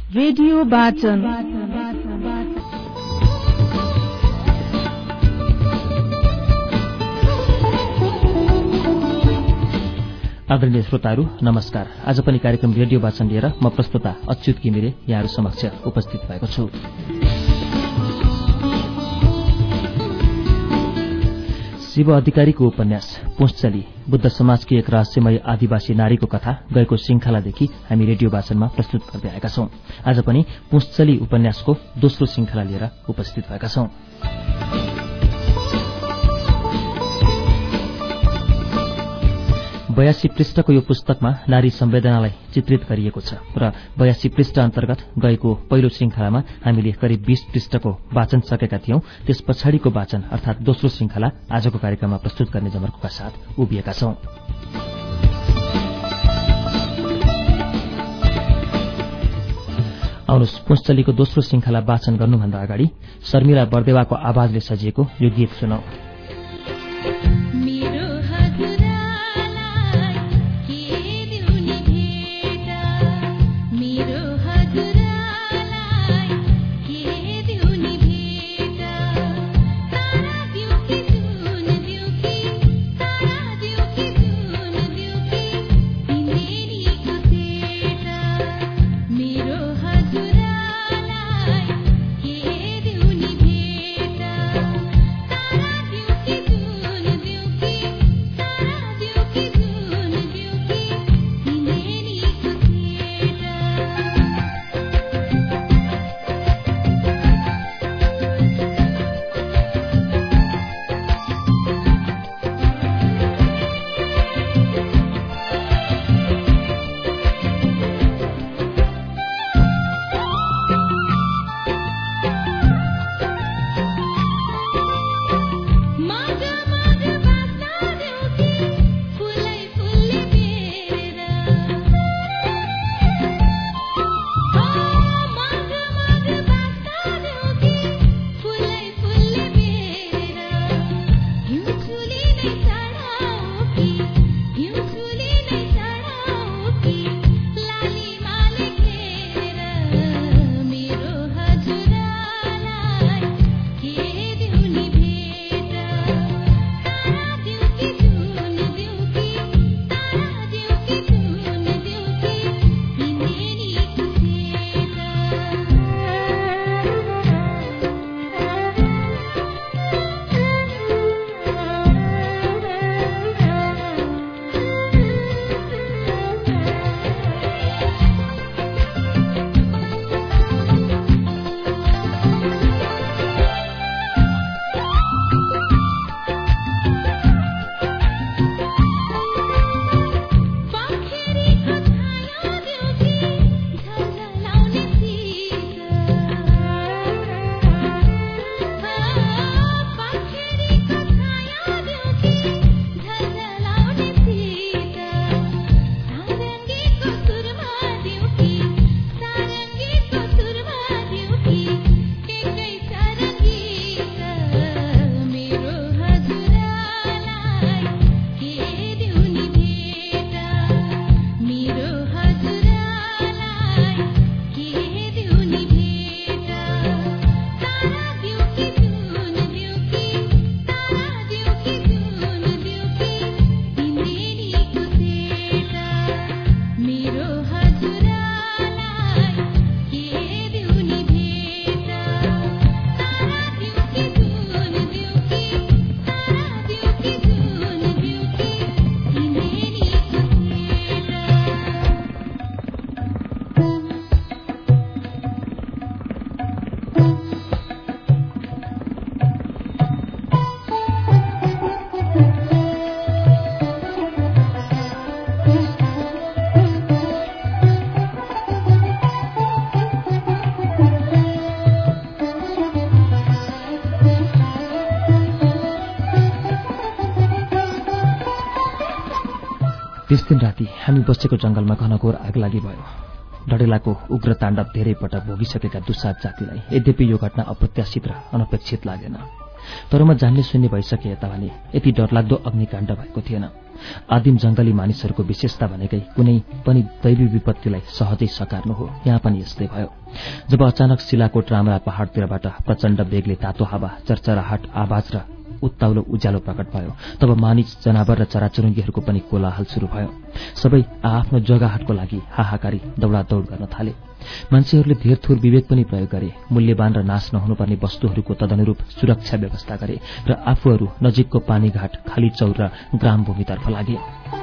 Radio वाचन आदरणीय श्रोताहरू नमस्कार। आज पनि कार्यक्रम रेडियो वाचन लिएर म प्रस्तुता अच्युत घिमिरे यहाँहरू समक्ष उपस्थित भएको छु। शिव अधिकारीको उपन्यास पुंचली बुद्ध समाजकी एक रहस्यमय आदिवासी नारीको कथा गएको श्रृंखलादेखि हामी रेडियो वाचनमा प्रस्तुत गर्दै आएका छौं। आज पनि पुंचली उपन्यासको दोस्रो श्रृंखला लिएर उपस्थित भएका छौं। 82 पृष्ठको यो पुस्तकमा नारी संवेदनालाई चित्रित गरिएको छ र 82 पृष्ठ अन्तर्गत गएको पहिलो श्रृंखलामा हामीले करिब 20 पृष्ठको वाचन सकेका थियौं। त्यस पछाडिको वाचन अर्थात दोस्रो श्रृंखला आजको कार्यक्रममा प्रस्तुत गर्ने जमर्कोका साथ उभिएका छौं। आउनुहोस् पुंचलीको दोस्रो श्रृंखला वाचन गर्नुभन्दा अगाडि शर्मिला बर्देवाको आवाजले सजिएको यो गीत सुनौं। त्यस दिन राति हामी बसेको जंगलमा घनघोर आगलागी भयो। डडेलाको उग्र ताण्डव धेरै पटक भोगिसकेका दुस्साहस जातिलाई यद्यपि यो घटना अप्रत्याशित र अनपेक्षित लागेन। तर म जान्ने सुन्ने भइसके यता भने यति डरलाग्दो अग्निकाण्ड भएको थिएन। आदिम जंगली मानिसहरूको विशेषता भनेकै कुनै पनि दैवी विपत्तिलाई सहजै सकार्नु हो। यहाँ पनि यस्तै भयो। जब अचानक शिलाकोट रामरा पहाड़तिरबाट प्रचण्ड बेगले तातो हावा, चरचराहट आवाज र उत्ताउलो उज्यालो प्रकट भयो, तब मानिस, जनावर र चराचुरुङ्गीहरूको पनि कोलाहल शुरू भयो। सबै आफ्नो जग्गाहटको लागि हाहाकारी दौडादौड गर्न थाले। मान्छेहरूले धेर थोर विवेक पनि प्रयोग गरे। मूल्यवान र नाश नहुनुपर्ने वस्तुहरूको तदनुरूप सुरक्षा व्यवस्था गरे र आफूहरू नजिकको पानीघाट, खाली चौर र ग्रामभूमितर्फ लागे।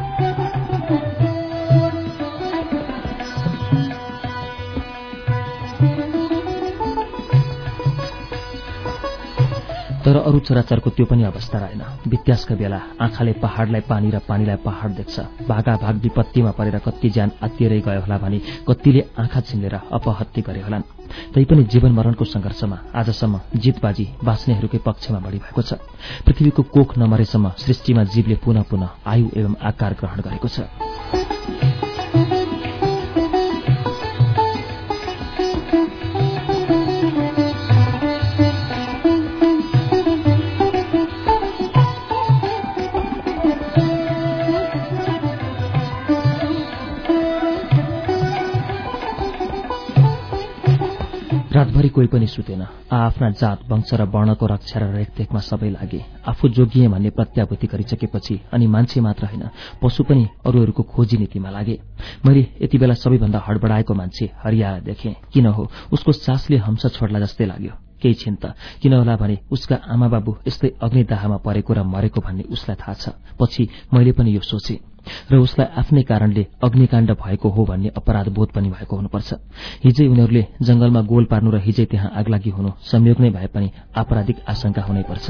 तर अरू चराचरको त्यो पनि अवस्था रहेन। वित्यासका बेला आँखाले पहाड़लाई पानी र पानीलाई पहाड़ देख्छ। भागाभाग विपत्तिमा परेर कति ज्यान आत्तिएरै गयो होला भने कतिले आँखा छिन्नेर अपहत्या गरे होलान्। तैपनि जीवन मरणको संघर्षमा आजसम्म जितबाजी बाँच्नेहरूकै पक्षमा बढी भएको छ। पृथ्वीको कोख नमरेसम्म सृष्टिमा जीवले पुनः पुनः आयु एवं आकार ग्रहण गरेको छ। रातभरि कोही पनि सुतेन। आफ्ना जात, वंश र वर्णको रक्षा र रेखदेखमा सबै लागे। आफू जोगिए भन्ने प्रत्याभूति गरिसकेपछि अनि मान्छे मात्र होइन, पशु पनि अरूहरूको खोजी नीतिमा लागे। मैले यति बेला सबैभन्दा हडबडाएको मान्छे हरियाएर देखेँ। किन हो, उसको सासले हम्स छोड्ला जस्तै लाग्यो। केही छिन् त किन होला भने उसका आमा बाबु यस्तै अग्निदाहमा परेको र मरेको भन्ने उसलाई थाहा छ। पछि मैले पनि यो सोचे र उसलाई आफ्नै कारणले अग्निकाण्ड भएको हो भन्ने अपराध बोध पनि भएको हुनुपर्छ। हिजै उनीहरूले जंगलमा गोल पार्नु र हिजै त्यहाँ आगलागी हुनु संयोग नै भए पनि आपराधिक आशंका हुनै पर्छ।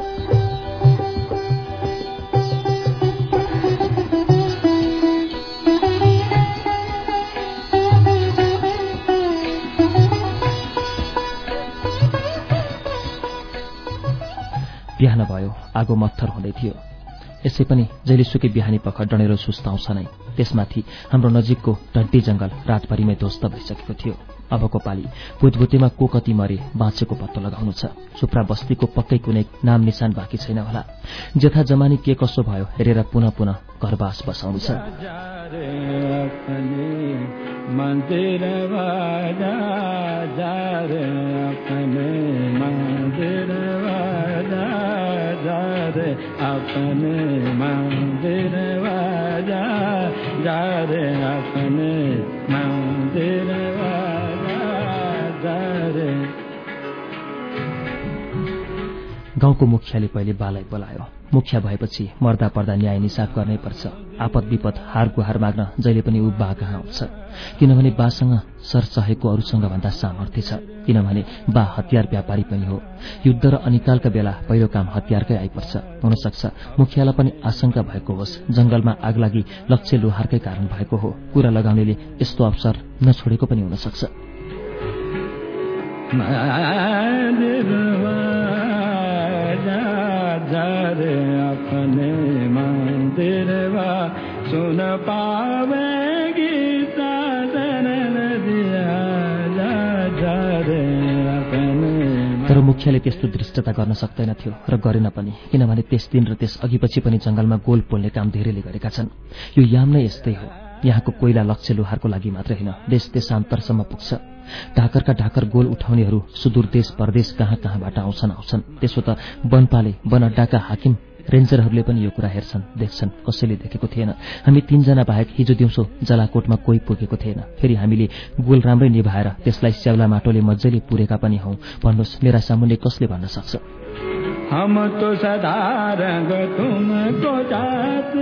बिहान भयो, आगो मत्थर हुँदै थियो। यसै पनि जहिलेसुकै बिहानी पख डढेर सुस्ताउँछ नै। त्यसमाथि हाम्रो नजिकको डड्डी जंगल रातभरिमै ध्वस्त भइसकेको थियो। अबको पाली भूतभूतेमा को कति मरे बाँचेको पत्तो लगाउनु छ। सुप्रा बस्तीको पक्कै कुनै नाम निशान बाँकी छैन होला। जेठा जमानी के कसो भयो हेरेर पुनः पुनः घरबास बसाउनु छ। अपने मंदिर वाजा जा रे, अपने मंदिर वाजा जा रे। गाउँको मुखियाले पहिले बालाई बोलायो। मुखिया भएपछि मर्दा पर्दा न्याय निसाफ गर्नै पर्छ। आपद विपद हार गुहार माग्न जहिले पनि ऊ बा कहाँ आउँछ। किनभने बासँग सरसहेको अरूसँग भन्दा सामर्थ्य छ। किनभने बा हतियार व्यापारी पनि हो। युद्ध र अनिकालका बेला पहिलो काम हतियारकै आइपर्छ। हुनसक्छ मुखियालाई पनि आशंका भएको होस्, जंगलमा आगलागी लक्ष्य लोहारकै कारण भएको हो। कुरा लगाउनेले यस्तो अवसर नछोडेको पनि हुन सक्छ। अपने मंदिर वा सुन पावेगी साधन दिया जा रे अपने। तर मुखियाले त्यस्तो दृष्टता गर्न सक्दैनथ्यो र गरेन पनि। किनभने त्यस दिन र त्यस अघिपछि पनि जंगलमा गोल पोल्ने काम धेरैले गरेका छन्। यो याम नै यस्तै हो। यहाँको कोइला लक्ष्य लोहारको लागि मात्र होइन, देश देशान्तरसम्म पुग्छ। ढाकरका ढाकर गोल उठाउनेहरू सुदूर देश परदेश कहाँ कहाँबाट आउँछन्। त्यसो त वनपाले, वन अड्डाका हाकिम, रेन्जरहरूले पनि यो कुरा हेर्छन्, देख्छन्। कसैले देखेको थिएन। हामी 3 जना बाहेक हिजो दिउँसो जलाकोटमा कोही पुगेको थिएन। फेरि हामीले गोल राम्रै निभाएर त्यसलाई स्याउला माटोले मज्जैले पुरेका पनि हौं। भन्नुहोस्, मेरा सामुन्ने कसले भन्न सक्छ? हम तो सदा रंग तुमको जाते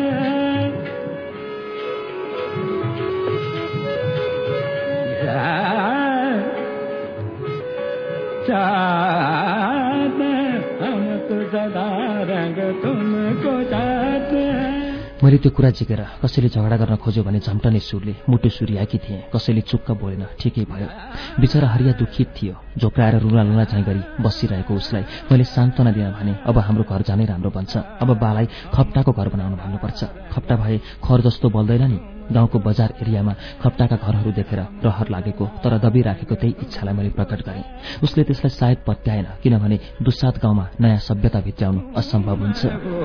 मैले त्यो कुरा झिकेर कसैले झगडा गर्न खोज्यो भने झम्टने सुरले मुटु सुरियाकी थिएँ। कसैले चुक्क बोलेन, ठिकै भयो। बिचरा हरिया दुखित थियो। झोक्राएर रुला झैँ गरी बसिरहेको उसलाई मैले सान्त्वना दिन भने अब हाम्रो घर जानै राम्रो बन्छ। अब बालाई खप्टाको घर बनाउनु भन्नुपर्छ। खप्टा भए खर जस्तो बल्दैन नि। गाउँको बजार एरियामा खप्टाका घरहरू देखेर रहर लागेको तर दबिराखेको त्यही इच्छालाई मैले प्रकट गरेँ। उसले त्यसलाई सायद पत्याएन, किनभने दुस्साद गाउँमा नयाँ सभ्यता भित्र्याउनु असम्भव हुन्छ।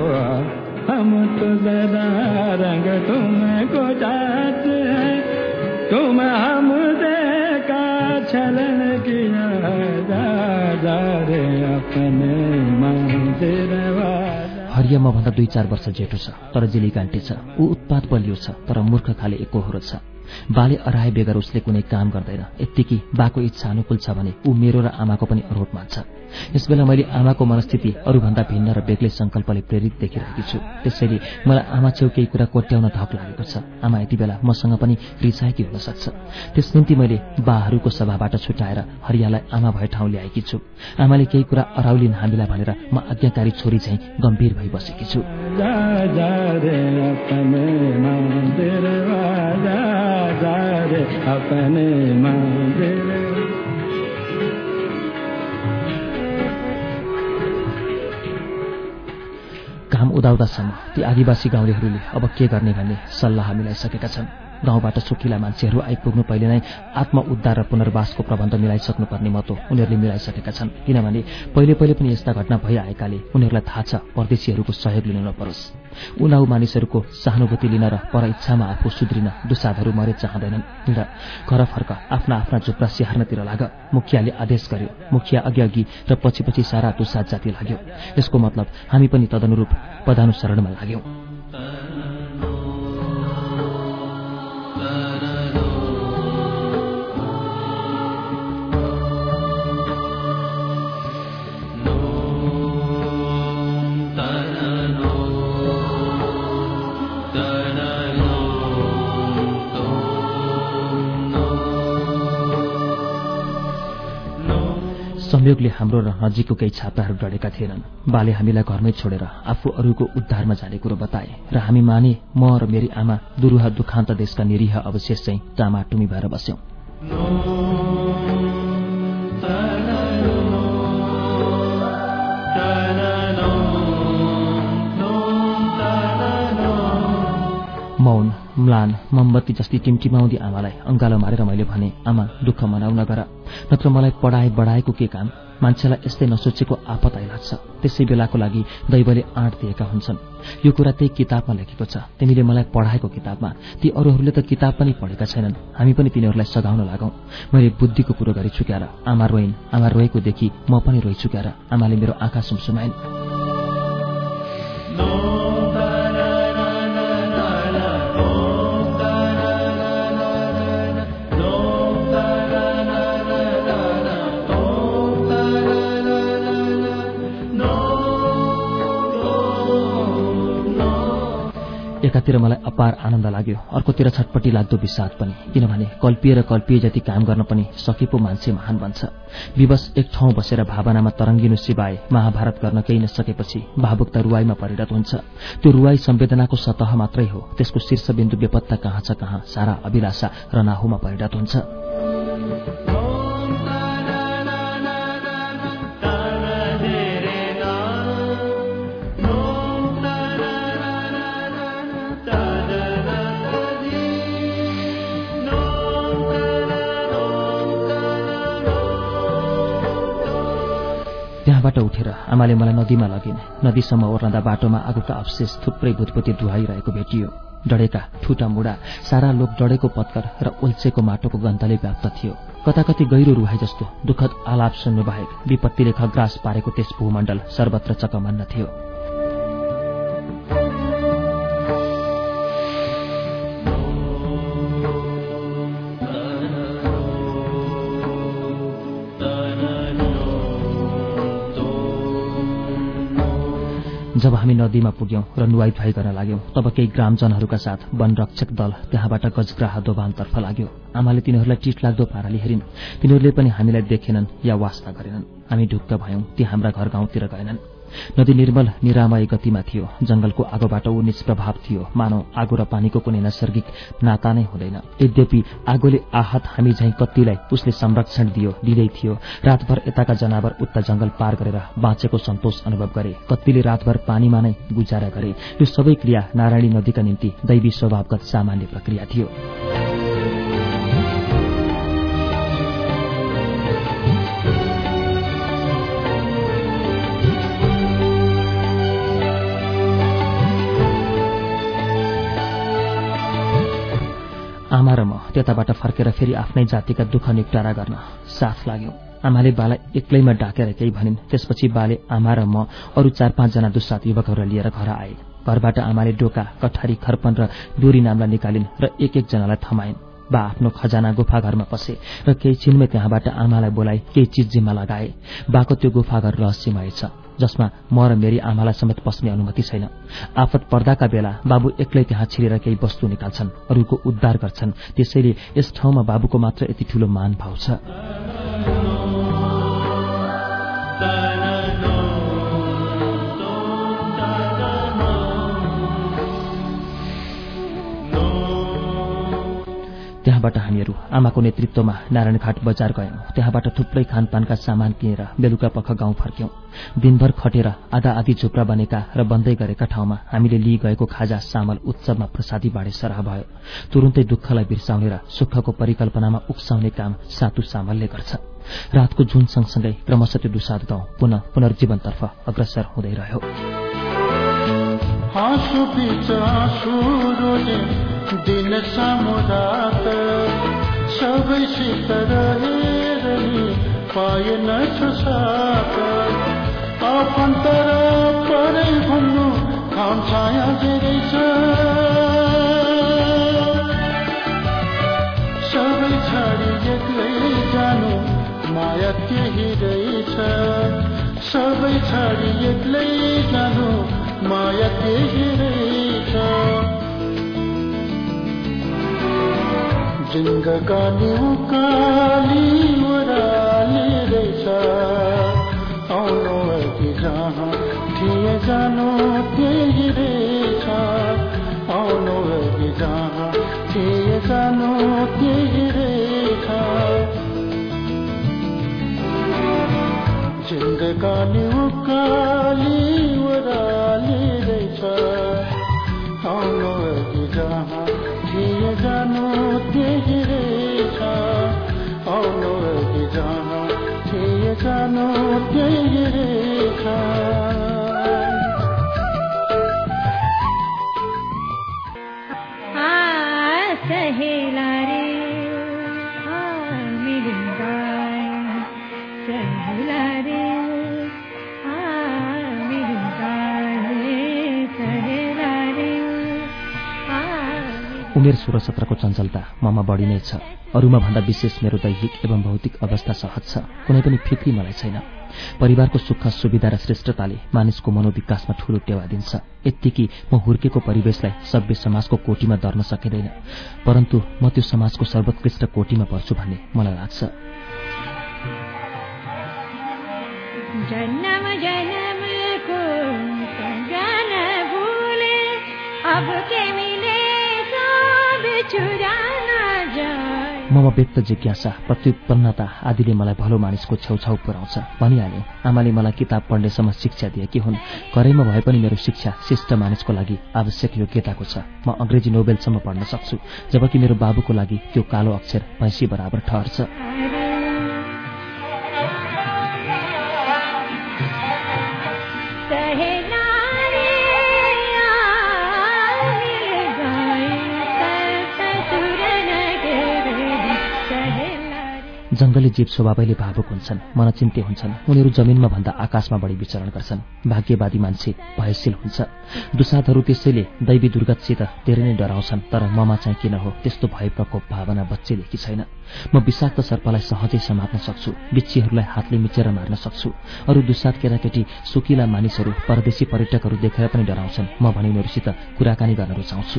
हरिया मभन्दा 2-4 वर्ष जेठो छ, तर जिलिकान्टी छ। ऊ उत्पात बलियो छ, तर मूर्ख खाले एकोहोरो छ। बाले अराए बेगर उसले कुनै काम गर्दैन। यत्तिकी बाको इच्छा अनुकूल छ भने ऊ मेरो र आमाको पनि अरोट मान्छ। यसबेला मैले आमाको मनस्थिति अरूभन्दा भिन्न र बेग्लै संकल्पले प्रेरित देखिरहेकी छु। त्यसैले मलाई आमा छेउ केही कुरा कोट्याउन धक लागेको छ। आमा यति बेला मसँग पनि रिसाएकी हुन सक्छ। त्यस निम्ति मैले बाहरूको सभाबाट छुटाएर हरियालाई आमा भए ठाउँ ल्याएकी छु। आमाले केही कुरा अराउलिन् हामीलाई भनेर म आज्ञाकारी छोरी झैँ गम्भीर भई बसेकी छु। काम उदाउँदासम्म ती आदिवासी गाउँलेहरूले अब के गर्ने भन्ने सल्लाह मिलाइसकेका छन्। गाउँबाट सुकिला मान्छेहरू आइपुग्नु पहिले नै आत्मउद्धार र पुनर्वासको प्रबन्ध मिलाइसक्नुपर्ने मतो उनीहरूले मिलाइसकेका छन्। किनभने पहिले पनि यस्ता घटना भइआएकाले उनीहरूलाई थाहा छ परदेशीहरूको सहयोग लिनु नपरोस्। उनाउ मानिसहरूको सहानुभूति लिन र पर इच्छामा आफू सुध्रिन दुसाधहरू मरे चाहँदैनन्। हिँड, घर फर्क, आफ्ना झुप्रा स्याहार्नतिर लाग। मुखियाले आदेश गर्यो। मुखिया अघि र पछि सारा दुसाध जाति लाग्यो। यसको मतलब हामी पनि तदनुरूप पदानुसरणमा लाग्यौं। संयोगले हाम्रो र नजिकको केही छात्राहरू डढेका थिएनन्। बाले हामीलाई घरमै छोडेर आफू अरूको उद्धारमा जाने कुरो बताए र हामी माने म र मेरी आमा दुरूह दुखान्त देशका निरीह अवशेष चाहिँ टामाटुमी भएर बस्यौं। मौन, म्लान, मोमबत्ती जस्ती टिमटिमाउँदी आमालाई अङ्गालो मारेर मैले भने, आमा दुःख मनाउ नगर, नत्र मलाई बढाएको के काम। मान्छेलाई यस्तै नसोचेको आपत आइलाग्छ। त्यसै बेलाको लागि दैवले आँट दिएका हुन्छन्। यो कुरा त्यही किताबमा लेखेको छ। तिमीले मलाई पढाएको किताबमा। ती अरूहरूले त किताब पनि पढेका छैनन्। हामी पनि तिनीहरूलाई सघाउन लागौं। मैले बुद्धिको कुरो गरी चुक्याएर आमा रोइन्। आमा रोएको देखि म पनि रोइ चुक्याएर आमाले मेरो आँखा सुमसुमाइन्। एकातिर मलाई अपार आनन्द लाग्यो, अर्कोतिर छटपटी लाग्दो विषाद पनि। किनभने कल्पिए जति काम गर्न पनि सके पो मान्छे महान बन्छ। विवश एक ठाउँ बसेर भावनामा तरङ्गिनु सिवाय महाभारत गर्न केही नसकेपछि भावुकता रुवाईमा परिणत हुन्छ। त्यो रुवाई संवेदनाको सतह मात्रै हो। त्यसको शीर्षबिन्दु बेपत्ता कहाँ छ कहाँ सारा अभिलाषा रनाहुमा परिणत हुन्छ। त्यहाँबाट उठेर आमाले मलाई नदीमा लगिन्। नदीसम्म ओर्लँदा बाटोमा आगोका अवशेष थुप्रै भुतभुती धुवाइरहेको भेटियो। डढेका ठुटा मुढा, सारा लोक डढेको पत्कर र उल्चेको माटोको गन्धले व्याप्त थियो। कताकति गहिरो रुहाई जस्तो दुःखद आलाप सुन्नु बाहेक विपत्तिले खग्रास पारेको त्यस भूमण्डल सर्वत्र चकमन्न थियो। जब हामी नदीमा पुग्यौं र नुहाई धुवाई गर्न लाग्यौं, तब केही ग्रामजनहरूका साथ वनरक्षक दल त्यहाँबाट गजग्राह दोभानतर्फ लाग्यो। आमाले तिनीहरूलाई टिटलाग्दो पाराले हेरिन्। तिनीहरूले पनि हामीलाई देखेनन् या वास्ता गरेनन्। हामी ढुक्क भयौं। ती हाम्रा घर गाउँतिर गएनन्। नदी निर्मल निरामय गतिमा थियो। जंगलको आगोबाट उन्नीच प्रभाव थियो, मानव आगो र पानीको कुनै नैसर्गिक नाता नै हुँदैन। यद्यपि आगोले आहत हामी झैं कतिलाई उसले संरक्षण दिँदै थियो। रातभर यताका जनावर उता जंगल पार गरेर बाँचेको सन्तोष अनुभव गरे। कतिले रातभर पानीमा नै गुजारा गरे। यो सबै क्रिया नारायणी नदीका निम्ति दैवी स्वभावगत सामान्य प्रक्रिया थियो। आमा र म त्यताबाट फर्केर फेरि आफ्नै जातिका दुःख निपटारा गर्न साथ लाग्यौं। आमाले बालाई एक्लैमा डाकेर केही भनिन्। त्यसपछि बाले आमा र म अरू 4-5 जना दुस्सात युवकहरूलाई लिएर घर आए। घरबाट आमाले डोका, कठारी, खर्पन र डोरी नाम्ला निकालिन् र एक जनालाई थमाइन्। बा आफ्नो खजाना गुफाघरमा पसे र केही छिनमै त्यहाँबाट आमालाई बोलाए, केही चिज जिम्मा लगाए। बाको त्यो गुफाघर रहस्यमय छ, जसमा म र मेरी आमालाई समेत पस्ने अनुमति छैन। आफत पर्दाका बेला बाबु एक्लै त्यहाँ छिरेर केही वस्तु निकाल्छन्, अरूको उद्धार गर्छन्। त्यसैले यस ठाउँमा बाबुको मात्र यति ठूलो मान भाव छ। त्यहाँबाट हामीहरू आमाको नेतृत्वमा नारायणघाट बजार गयौं। त्यहाँबाट थुप्रै खानपानका सामान किनेर बेलुका पख गाउँ फर्क्यौं। दिनभर खटेर आधा आधी झुप्रा बनेका र बन्दै गरेका ठाउँमा हामीले लिई गएको खाजा सामल उत्सवमा प्रसादी बाँडे सरह भयो। तुरुन्तै दुःखलाई बिर्साउने र सुखको परिकल्पनामा उक्साउने काम सातु सामलले गर्छ। रातको जुन सँगसँगै क्रमशः त्यो दुसाद गाउँ पुनर्जीवनतर्फ अग्रसर हुँदै रह्यो। दिन सामुदात सबैसित रहेर नि पाएन साथ आफन्त र परै भन्नु काम छाया धेरै छ। सबै छाडी एक्लै जानु माया त्यही रहेछ। सबै छाडी एक्लै जानु माया त्यही रहेछ। जिन्दगानी उकाली ओह्राली रहेछ। आउनु अघि जहाँ थिए जानु त्यही रहेछ। आउनु अघि जहाँ थिए जानु त्यही रहेछ। जिन्दगानी उकाली ओह्राली रहेछ। आउनु अघि जहाँ थिए जानु त्यही रहेछ। आउनु अघि जहाँ थिए जानु त्यही रहेछ। सहेला रे मिलिंदा सहेला रे उमेर 16-17 को चञ्चलता ममा बढी नै छ। अरूमा भन्दा विशेष मेरो दैहिक एवं भौतिक अवस्था सहज छ। कुनै पनि फिक्री मलाई छैन। परिवारको सुख सुविधा र श्रेष्ठताले मानिसको मनोविकासमा ठूलो टेवा दिन्छ। यत्तिकी म हुर्केको परिवेशलाई सभ्य समाजको कोटीमा दर्न सकिँदैन, परन्तु म त्यो समाजको सर्वोत्कृष्ट कोटीमा पर्छु भन्ने मलाई लाग्छ। जन्म जन्मको सम्झना भुले अब के मिले सब चुराना जाए। ममा व्यक्त जिज्ञासा, प्रत्युत्पन्नता आदिले मलाई भलो मानिसको छेउछाउ पुर्याउँछ। भनिहाले आमाले मलाई किताब पढ्नेसम्म शिक्षा दिएकी हुन्। करैमा भए पनि मेरो शिक्षा शिष्ट मानिसको लागि आवश्यक योग्यताको छ। म अंग्रेजी नोबेलसम्म पढ्न सक्छु, जबकि मेरो बाबुको लागि त्यो कालो अक्षर भैँसी बराबर ठहर्छ। जंगली जीव स्वभावैले भावुक हुन्छन्, मनचिन्ते हुन्छन्। उनीहरू जमिनमा भन्दा आकाशमा बढी विचरण गर्छन्। भाग्यवादी मान्छे भयशील हुन्छ। दुसादहरू त्यसैले दैवी दुर्गतसित धेरै नै डराउँछन्। तर ममा चाहिँ किन हो त्यस्तो भय प्रकोप भावना बच्चेदेखि छैन। म विषाक्त सर्पलाई सहजै समात्न सक्छु, बिच्छीहरूलाई हातले मिचेर मार्न सक्छु। अरू दुसाद केटाकेटी सुकिला मानिसहरू परदेशी पर्यटकहरू देखेर पनि डराउँछन्। म भने उनीहरूसित कुराकानी गर्न रुचाउँछु।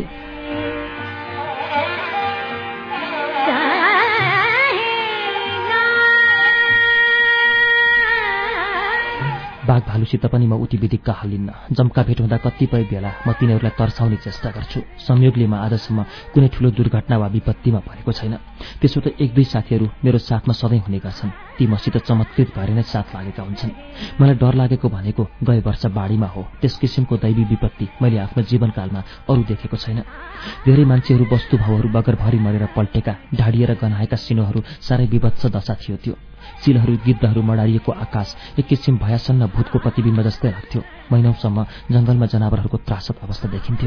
बाघ भालुसित पनि म उति विधिक्क हालिन्न। जम्का भेट हुँदा कतिपय बेला म तिनीहरूलाई तर्साउने चेष्टा गर्छु। संयोगले म आजसम्म कुनै ठूलो दुर्घटना वा विपत्तिमा परेको छैन। त्यसो त एक दुई साथीहरू मेरो साथमा सधैँ हुने गर्छन्। ती मसित चमत्कृत भएर नै साथ लागेका हुन्छन्। मलाई डर लागेको भनेको गए वर्ष बाढीमा हो। त्यस किसिमको दैवी विपत्ति मैले आफ्नो जीवनकालमा अरू देखेको छैन। धेरै मान्छेहरू वस्तुभावहरू बगरभरि मरेर पल्टेका, ढाडिएर गनाएका सिनोहरू साह्रै विभत्स दशा थियो त्यो। चिलहरू, गिद्धहरू मडारिएको आकाश एक किसिम भयासन्न भूतको प्रतिबिम्ब जस्तै लाग्थ्यो। महिनौसम्म जंगलमा जनावरहरूको त्रासद अवस्था देखिन्थ्यो।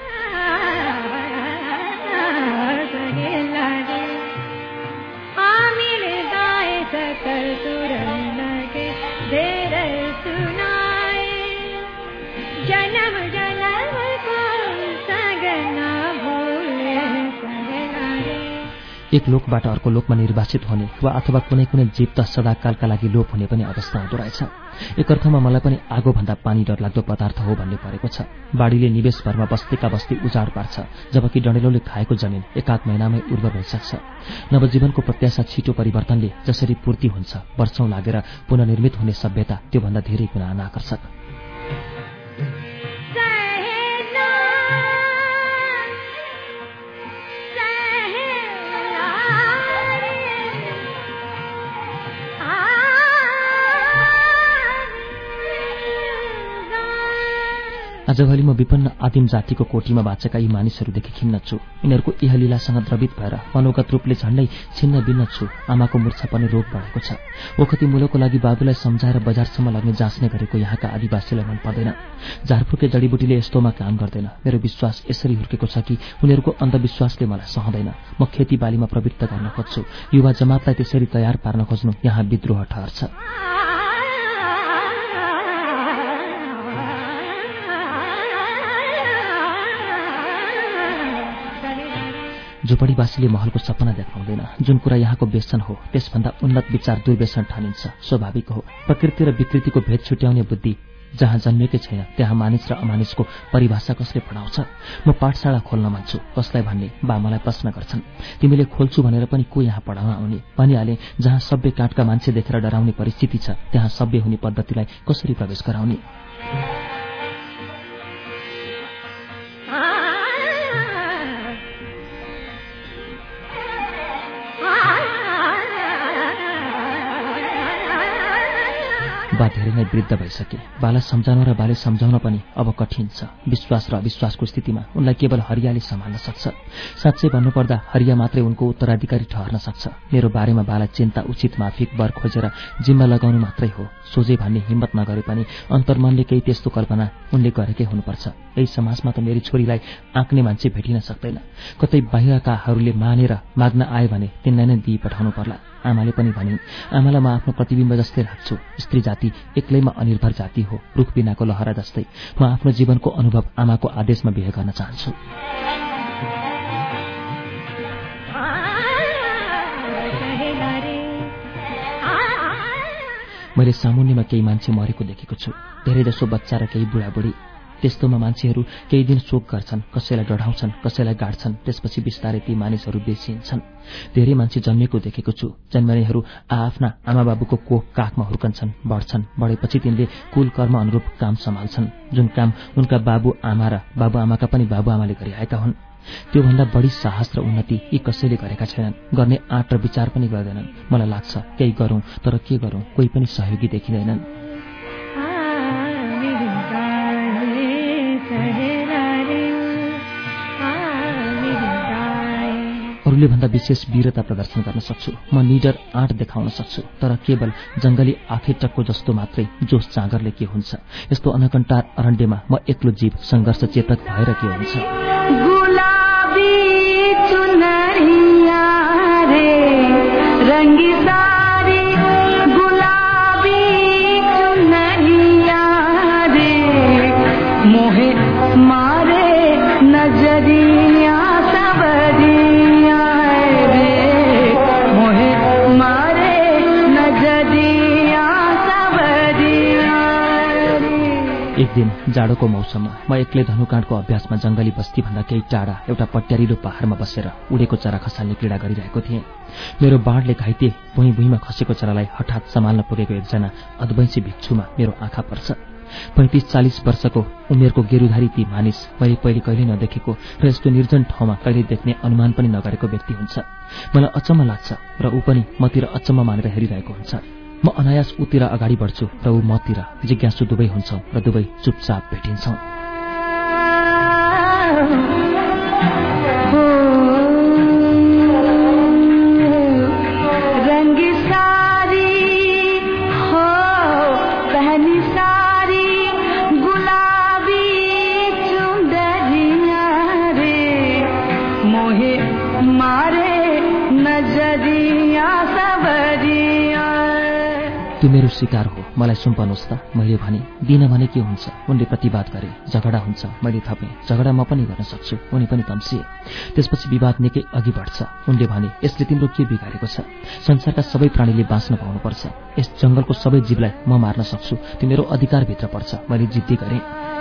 एक लोकबाट अर्को लोकमा निर्वासित हुने वा अथवा कुनै कुनै जीव त सदाकालका लागि लोप हुने पनि अवस्था हुँदो रहेछ। एकअर्थमा मलाई पनि आगोभन्दा पानी डरलाग्दो पदार्थ हो भन्ने परेको छ। बाढीले निवेशभरमा बस्तीका बस्ती उजाड पार्छ, जबकि डढेलोले खाएको जमिन एकाध महिनामै उर्वर भइसक्छ। नवजीवनको प्रत्याशा छिटो परिवर्तनले जसरी पूर्ति हुन्छ, वर्षौं लागेर पुनर्निर्मित हुने सभ्यता त्योभन्दा धेरै गुणा अनाकर्षक। आजभोलि म विपन्न आदिम जातिको कोटीमा बाँचेका यी मानिसहरूदेखि खिन्न छु। यिनीहरूको इहलीलासँग द्रवित भएर मनोगत रूपले झण्डै छिन्न भिन्न छु। आमाको मूर्छा पनि रोग बढेको छ। वखती मूलको लागि बाबुलाई सम्झाएर बजारसम्म लग्ने जाँच्ने गरेको यहाँका आदिवासीलाई मन पर्दैन। झारफुके जडीबुटीले यस्तोमा काम गर्दैन। मेरो विश्वास यसरी हुर्केको छ कि उनीहरूको अन्धविश्वासले मलाई सहँदैन। म खेतीबालीमा प्रवृत्त गर्न खोज्छु। युवा जमातलाई त्यसरी तयार पार्न खोज्नु यहाँ विद्रोह ठहर्छ। झोपडीवासीले महलको सपना देखाउँदैन। जुन कुरा यहाँको व्यसन हो त्यसभन्दा उन्नत विचार दुर्व्यसन ठानिन्छ। स्वाभाविक हो। प्रकृति र विकृतिको भेद छुट्याउने बुद्धि जहाँ जन्मेकै छैन त्यहाँ मानिस र अमानिसको परिभाषा कसले पढाउँछ? म पाठशाला खोल्न मान्छु। कसलाई भन्ने बा मलाई प्रश्न गर्छन्। तिमीले खोल्छु भनेर पनि को यहाँ पढाउन आउने? भनिहाले जहाँ सभ्य काठका मान्छे देखेर डराउने परिस्थिति छ त्यहाँ सभ्य हुने पद्धतिलाई कसरी प्रवेश गराउने? बा धेरै नै वृद्ध भइसके। बालाई सम्झाउन र बाले सम्झाउन पनि अब कठिन छ। विश्वास र अविश्वासको स्थितिमा उनलाई केवल हरियाले सम्हाल्न सक्छ। साँच्चै भन्नुपर्दा हरिया मात्रै उनको उत्तराधिकारी ठहर्न सक्छ। मेरो बारेमा बालाई चिन्ता उचित माफिक वर खोजेर जिम्मा लगाउनु मात्रै हो। सोझै भन्ने हिम्मत नगरे पनि अन्तर्मनले केही त्यस्तो कल्पना उनले गरेकै हुनुपर्छ। यही समाजमा त मेरी छोरीलाई आँक्ने मान्छे भेटिन सक्दैन। कतै बाहिरकाहरूले मानेर माग्न आए भने तिनलाई नै दिई पठाउनु पर्ला। आमाले पनि भनिन्। आमालाई म आफ्नो प्रतिबिम्ब जस्तै लाग्छु। स्त्री जाति एक्लैमा अनिर्भर जाति हो, रुख बिनाको लहरा जस्तै। म आफ्नो जीवनको अनुभव आमाको आदेशमा बिहे गर्न चाहन्छु। मैले सामुन्नेमा केही मान्छे मरेको देखेको छु। धेरैजसो बच्चा र केही बुढाबुढी। त्यस्तोमा मान्छेहरू केही दिन शोक गर्छन्, कसैलाई डढाउँछन्, कसैलाई गाड्छन्। त्यसपछि बिस्तारै ती मानिसहरू बेचिन्छन्। धेरै मान्छे जन्मेको देखेको छु। जन्मनेहरू आफ्ना आमाबाबुको कोख काखमा हुर्कन्छन्, बढ्छन्। बढेपछि तिनले कुल कर्म अनुरूप काम सम्हाल्छन्। जुन काम उनका बाबु आमा र बाबुआमाका पनि बाबुआमाले गरिआएका हुन्। त्योभन्दा बढी साहस र उन्नति यी कसैले गरेका छैनन्। गर्ने आँट र विचार पनि गर्दैनन्। मलाई लाग्छ केही गरौं, तर के गरौं? कोही पनि सहयोगी देखिँदैनन्। अरूले भन्दा विशेष वीरता प्रदर्शन गर्न सक्छु। म निडर आँट देखाउन सक्छु। तर केवल जंगली आखेटक्को जस्तो मात्रै जोश जाँगरले के हुन्छ? यस्तो अनकन्टार अरण्यमा म एक्लो जीव संघर्ष चेतक भएर के हुन्छ? गुलाबी चुनरिया रे रंगी सारी गुलाबी चुनरिया रे मोहे मारे नजरिया दिन जाडोको मौसममा म एक्लै धनुकाँडको अभ्यासमा जंगली बस्तीभन्दा केही टाढा एउटा पट्यारिलो पहाडमा बसेर उडेको चरा खसाल्ने क्रीडा गरिरहेको थिएँ। मेरो बाणले घाइते भुइँमा खसेको चरालाई हठात सम्हाल्न पुगेको एकजना अद्वैंसी भिक्षुमा मेरो आँखा पर्छ। 35-40 वर्षको उमेरको गेरुधारी ती मानिस मैले पहिले कहिले नदेखेको र यस्तो निर्जन ठाउँमा कहिले देख्ने अनुमान पनि नगरेको व्यक्ति हुन्छ। मलाई अचम्म लाग्छ र ऊ पनि मतिर अचम्म मानेर हेरिरहेको हुन्छ। म अनायास ऊतिर अगाडि बढ्छु र ऊ मतिर। जिज्ञासु दुवै हुन्छौं र दुवै चुपचाप भेटिन्छौं। तू मेरो शिकार हो, मलाई सुम्पनुहोस् त, मैले भने। दिन भने के हुन्छ? उनले प्रतिवाद गरे। झगडा हुन्छ, मैले थपेँ। झगडा म पनि गर्न सक्छु, उनी पनि तम्सिए। त्यसपछि विवाद निकै अघि बढ्छ। उनले भने, यसले तिम्रो के बिगारेको छ? संसारका सबै प्राणीले बाँच्न पाउनुपर्छ। यस जंगलको सबै जीवलाई म मार्न सक्छु, त्यो मेरो अधिकारभित्र पर्छ। मैले जिद्दी गरेँ।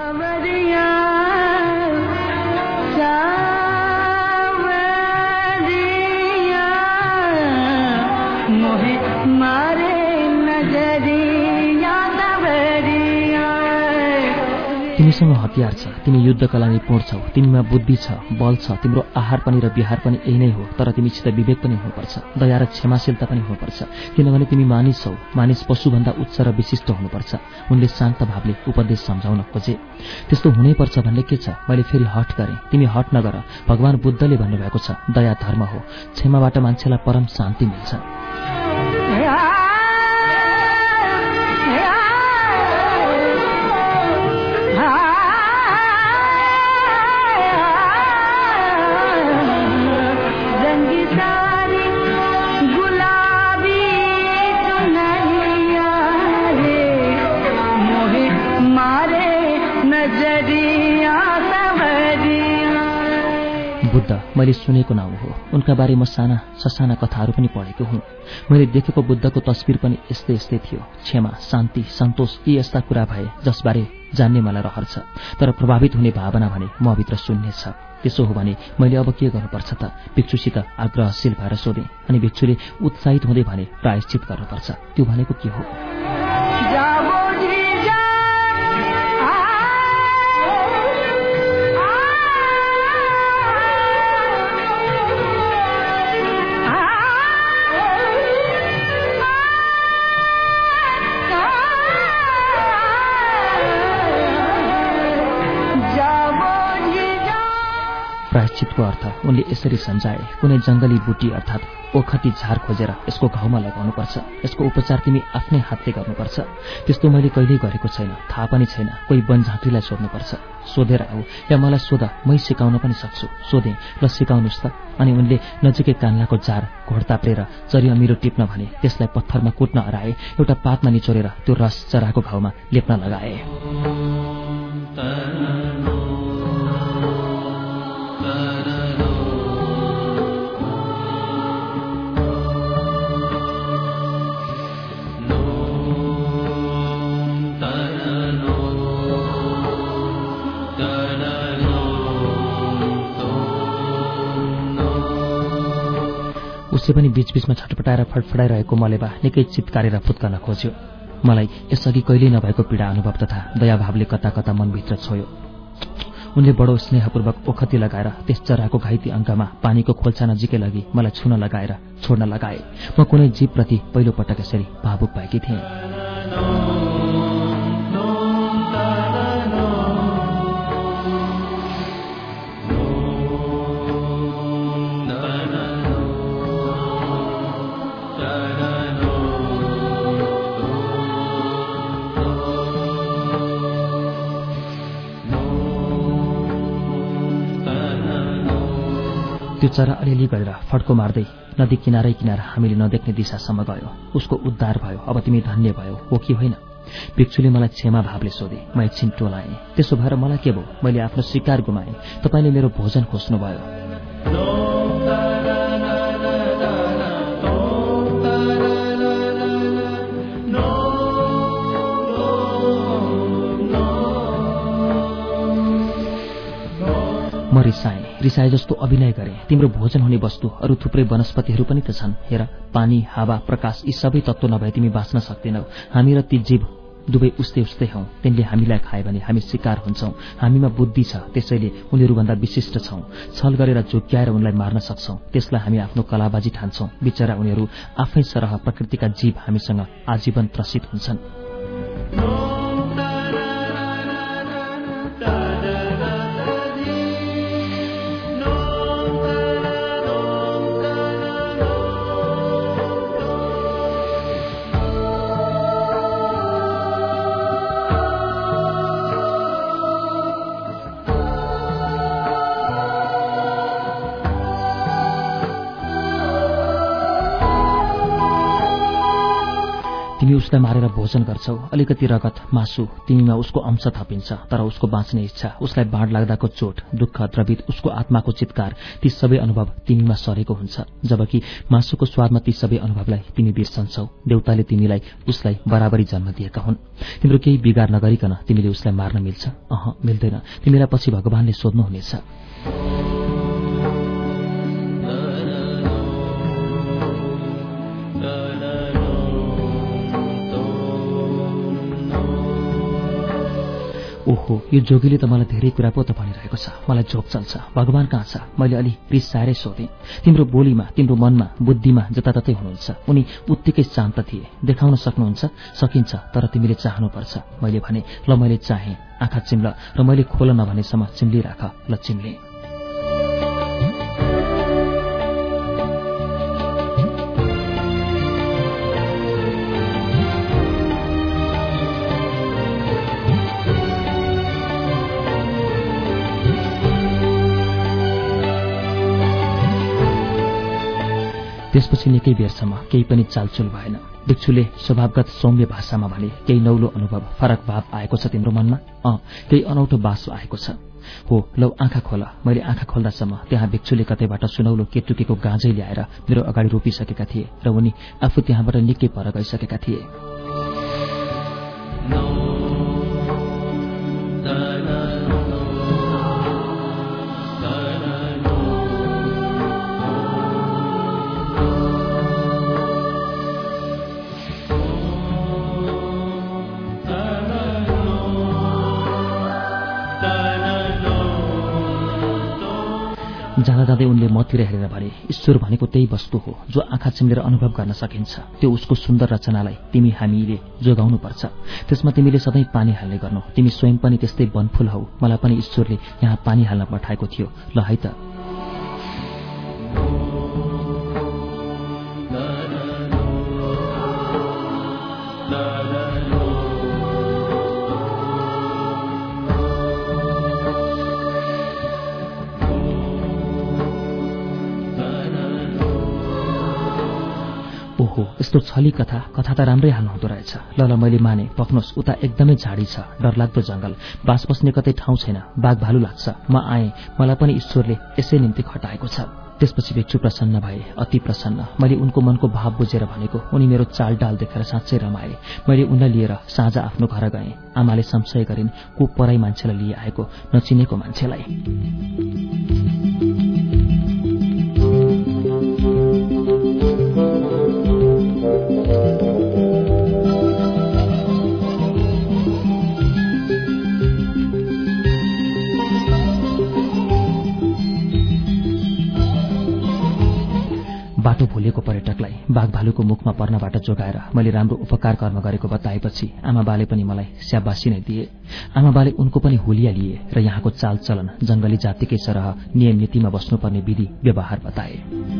तिमीसँग हतियार छ, तिमी युद्धकला निपुण छौ, तिमीमा बुद्धि छ, बल छ, तिम्रो आहार पनि र विहार पनि यही नै हो। तर तिमीसित विवेक पनि हुनुपर्छ, दया र क्षमाशीलता पनि हुनुपर्छ, किनभने तिमी मानिस हौ। मानिस पशुभन्दा उच्च र विशिष्ट हुनुपर्छ। उनले शान्त भावले उपदेश सम्झाउन खोजे। त्यस्तो हुनैपर्छ भन्ने के छ? मैले फेरि हट गरेँ। तिमी हट नगर। भगवान बुद्धले भन्नुभएको छ, दया धर्म हो। क्षमाबाट मान्छेलाई परम शान्ति मिल्छ। बुद्ध मैले सुनेको नाउँ हो। उनका बारे म ससाना कथाहरू पनि पढेको हुँ। मैले देखेको बुद्धको तस्बिर पनि यस्तै यस्तै थियो। क्षमा, शान्ति, सन्तोष यी यस्ता कुरा भए जसबारे जान्ने मलाई रहर छ। तर प्रभावित हुने भावना भने मभित्र शून्य छ। त्यसो हो भने मैले अब के गर्नुपर्छ त? भिक्षुसित आग्रहशील भएर सोधेँ। अनि भिक्षुले उत्साहित हुँदै भने, प्रायश्चित गर्नुपर्छ। त्यो भनेको के हो? प्रायश्चितको अर्थ उनले यसरी सम्झाए, कुनै जंगली बुटी अर्थात् ओखती झार खोजेर यसको घाउमा लगाउनुपर्छ। यसको उपचार तिमी आफ्नै हातले गर्नुपर्छ। त्यस्तो मैले कहिल्यै गरेको छैन, थाहा पनि छैन। कोही वनझाँक्रीलाई सोध्नुपर्छ। सोधेर आऊ या मलाई सोध, मै सिकाउन पनि सक्छु। सोधेँ, ल सिकाउनुहोस् त। अनि उनले नजिकै कान्लाको जार घोड ताप्रेर चरी अमिलो टिप्न भने त्यसलाई पत्थरमा कुट्न हराए। एउटा पातमा निचोरेर त्यो रस चराको घाउमा लेप्न लगाए। उसले पनि बीचबीचमा छटपटाएर फडफडाइरहेको मलेबा निकै चित्कारेर फुत्कन खोज्यो। मलाई यसअघि कहिल्यै नभएको पीडा अनुभव तथा दयाभावले कता कता मनभित्र छोयो। उनले बडो स्नेहपूर्वक ओखती लगाएर त्यस चराको घाइते अङ्गमा पानीको खोल्सा नजिकै लगी मलाई छुन लगाएर छोड्न लगाए। म कुनै जीवप्रति पहिलो पटक यसरी भावुक भएकी थिएँ। त्यो चरा अलिअलि गरेर फड्को मार्दै नदी किनारै किनार हामीले नदेख्ने दिशासम्म गयो। उसको उद्धार भयो। अब तिमी धन्य भयो हो कि होइन? भिक्षुले मलाई क्षमा भावले सोधे। म एकछिन टोलाएँ। त्यसो भएर मलाई के भयो? मैले आफ्नो शिकार गुमाएँ। तपाईँले मेरो भोजन खोज्नुभयो। रिसाए जस्तो अभिनय गरे। तिम्रो भोजन हुने वस्तु अरू थुप्रै वनस्पतिहरू पनि त छन्। हेर, पानी, हावा, प्रकाश यी सबै तत्त्व नभए तिमी बाँच्न सक्दैनौ। हामी र ती जीव दुवै उस्तै उस्तै हौं। तिनले हामीलाई खाए भने हामी शिकार हुन्छौं। हामीमा बुद्धि छ, त्यसैले उनीहरूभन्दा विशिष्ट छौं। छल गरेर झुक्क्याएर उनलाई मार्न सक्छौं। त्यसलाई हामी आफ्नो कलाबाजी ठान्छौं। बिचरा उनीहरू आफै सरह प्रकृतिका जीव हामीसँग आजीवन त्रसित हुन्छन्। तिमी उसलाई मारेर भोजन गर्छौ। अलिकति रगत, मासु, तिमीमा उसको अंश थपिन्छ, तर उसको बाँच्ने इच्छा, उसलाई बाँड लाग्दाको चोट, दुःख, द्रवित, उसको आत्माको चित्कार, ती सबै अनुभव तिमीमा सरेको हुन्छ। जबकि मासुको स्वादमा ती सबै अनुभवलाई तिमी बिर्सन्छौ। देउताले तिमीलाई उसलाई बराबरी जन्म दिएका हुन्। तिम्रो केही बिगार नगरिकन तिमीले उसलाई मार्न मिल्छ? मिल्दैन। तिमीलाई पछि भगवानले सोध्नुहुनेछ। ओहो, यो जोगीले त मलाई धेरै कुरा पो त भनिरहेको छ। मलाई झोक चल्छ। भगवान कहाँ छ? मैले अलि रिसाएरै सोधेँ। तिम्रो बोलीमा, तिम्रो मनमा, बुद्धिमा जताततै हुनुहुन्छ। उनी उत्तिकै शान्त थिए। देखाउन सक्नुहुन्छ? सकिन्छ, तर तिमीले चाहनुपर्छ। मैले भने, ल मैले चाहेँ। आँखा चिम्ल र मैले खोल नभनेसम्म चिम्लिराख। ल चिम्ले। त्यसपछि निकै बेरसम्म केही पनि चालचुल भएन। भिक्षुले स्वभावगत सौम्य भाषामा भने, केही नौलो अनुभव, फरक भाव आएको छ तिम्रो मनमा? केही अनौठो बास आएको छ। हो, लौ आँखा खोल। मैले आँखा खोल्दासम्म त्यहाँ भिक्षुले कतैबाट सुनौलो केटुकेको गाँजै ल्याएर मेरो अगाडि रोपिसकेका थिए र उनी आफू त्यहाँबाट निकै पर गइसकेका थिए। जाँदा जाँदै उनले मतिर हेरेर भने, ईश्वर भनेको त्यही वस्तु हो जो आँखा चिम्लेर अनुभव गर्न सकिन्छ। त्यो उसको सुन्दर रचनालाई हामीले जोगाउनुपर्छ। त्यसमा तिमीले सधैँ पानी हाल्ने गर्नु। तिमी स्वयं पनि त्यस्तै वनफूल हौ। मलाई पनि ईश्वरले यहाँ पानी हाल्न पठाएको थियो। ल है त। यस्तो छली कथा त राम्रै हाल्नु हुँदो रहेछ। ल मैले माने, पक्नुहोस्। उता एकदमै झाडी छ, डरलाग्दो जंगल, बास बस्ने कतै ठाउँ छैन, बाघ भालु लाग्छ। म आएँ, मलाई पनि ईश्वरले यसै निम्ति खटाएको छ। त्यसपछि भिक्षु प्रसन्न भए, अति प्रसन्न। मैले उनको मनको भाव बुझेर भनेको, उनी मेरो चालडाल देखेर साँच्चै रमाए। मैले उनलाई लिएर साँझ आफ्नो घर गएँ। आमाले संशय गरिन्, को पराई मान्छेलाई लिए आएको, नचिनेको मान्छेलाई। बाटो भुलेको पर्यटकलाई बाघ भालुको मुखमा पर्नबाट जोगाएर मैले राम्रो उपकार कर्म गरेको बताएपछि आमाबाले पनि मलाई स्याबासी नै दिए। आमाबाले उनको पनि हुलिया लिए र यहाँको चालचलन, जंगली जातिकै सरह नियम नीतिमा बस्नुपर्ने विधि व्यवहार बताए।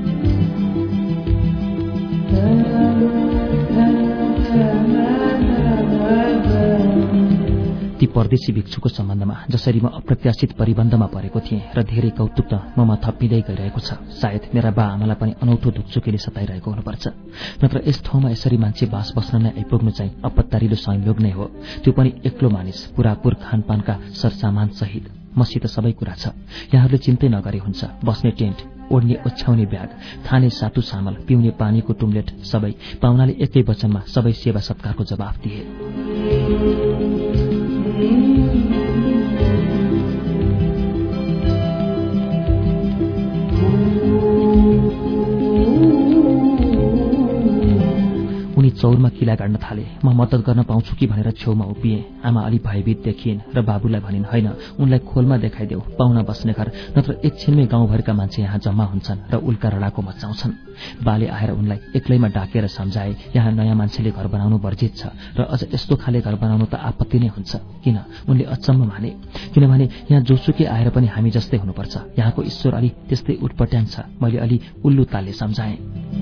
ती परदेशी भिक्षुको सम्बन्धमा जसरी म अप्रत्याशित परिबन्धमा परेको थिएँ र धेरै कौतुक त ममा थपिँदै गइरहेको छ। सायद मेरा बा आमालाई पनि अनौठो दुखचुकीले सताइरहेको हुनुपर्छ। नत्र यस ठाउँमा यसरी मान्छे बास बस्न नै आइपुग्नु चाहिँ अपत्तारिलो संयोग नै हो। त्यो पनि एक्लो मानिस, पुरापुर खानपानका सरसामान सहित। मसित सबै कुरा छ। यहाँहरूले चिन्तै नगरे हुन्छ। बस्ने टेन्ट, ओढ्ने ओछ्याउने ब्याग, खाने सातु सामल, पिउने पानीको टुम्लेट, सबै पाहुनाले एकै वचनमा सबै सेवा सत्कारको जवाफ दिए। चौरमा किला गाड्न थाले। म मद्दत गर्न पाउँछु कि भनेर छेउमा उभिएँ। आमा अलि भयभीत देखिन् र बाबुलाई भनिन्, होइन, उनलाई खोलमा देखाइदेऊ, पाहुना बस्ने घर, नत्र एकछिनमै गाउँभरिका मान्छे यहाँ जम्मा हुन्छन् र उल्का रडाको मचाउँछन्। बाले आएर उनलाई एक्लैमा डाकेर सम्झाए, यहाँ नयाँ मान्छेले घर बनाउनु वर्जित छ र अझ यस्तो खाले घर बनाउनु त आपत्ति नै हुन्छ। किन? उनले अचम्म माने। किनभने यहाँ जोसुकै आएर पनि हामी जस्तै हुनुपर्छ। यहाँको ईश्वर अलि त्यस्तै उटपट्याङ छ। मैले अलि उल्लु तालले सम्झाएँ।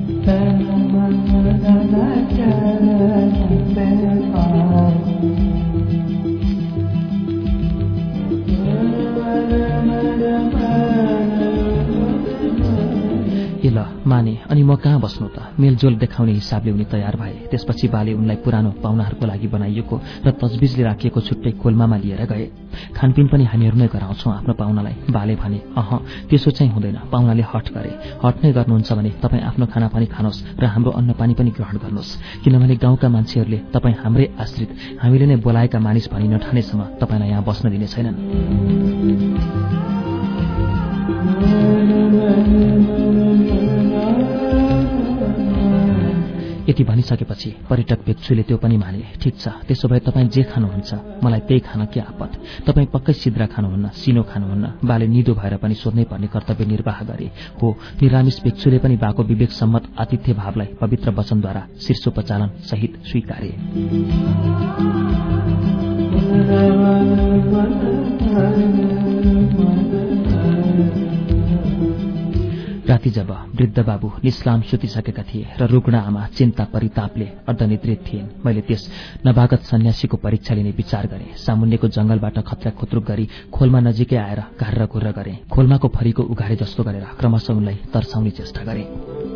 ल माने, अनि म कहाँ बस्नु त? मेलजोल देखाउने हिसाबले उनी तयार भए। त्यसपछि बाले उनलाई पुरानो पाहुनाहरूको लागि बनाइएको र तजबिजले राखिएको छुट्टै खोलमामा लिएर गए। खानपिन पनि हामीहरू नै गराउँछौँ आफ्नो पाहुनालाई। बाले भने, त्यसो चाहिँ हुँदैन। पाहुनाले हट गरे। हट नै गर्नुहुन्छ भने तपाईँ आफ्नो खाना पनि खानुहोस् र हाम्रो अन्न पानी पनि ग्रहण गर्नुहोस्। किनभने गाउँका मान्छेहरूले तपाईँ हाम्रै आश्रित, हामीले नै बोलाएका मानिस भनी नठानेसम्म तपाईँलाई यहाँ बस्न दिने छैनन्। यति भनिसकेपछि पर्यटक भिक्षुले त्यो पनि माने। ठिक छ, त्यसो भए तपाईँ जे खानुहुन्छ मलाई त्यही खान के आपत? तपाईँ पक्कै सिद्रा खानुहुन्न, सिनो खानुहुन्न? बाले निदो भएर पनि सोध्नै पर्ने कर्तव्य निर्वाह गरे। हो, निरामिष भिक्षुले पनि बाको विवेक सम्मत आतिथ्य भावलाई पवित्र वचनद्वारा शीर्षोपचालन सहित स्वीकारे। राति जब वृद्ध बाबु निस्लाम सुतिसकेका थिए र रुग्ण आमा चिन्ता परितापले अर्धनिद्रित थिइन्, मैले त्यस नवागत सन्यासीको परीक्षा लिने विचार गरेँ। सामुन्नेको जंगलबाट खत्रा खुत्रुक गरी खोलमा नजिकै आएर घार्र घुर्र गरेँ। खोलमाको फरीको उघारे जस्तो गरेर क्रमशः उनलाई तर्साउने चेष्टा गरेँ।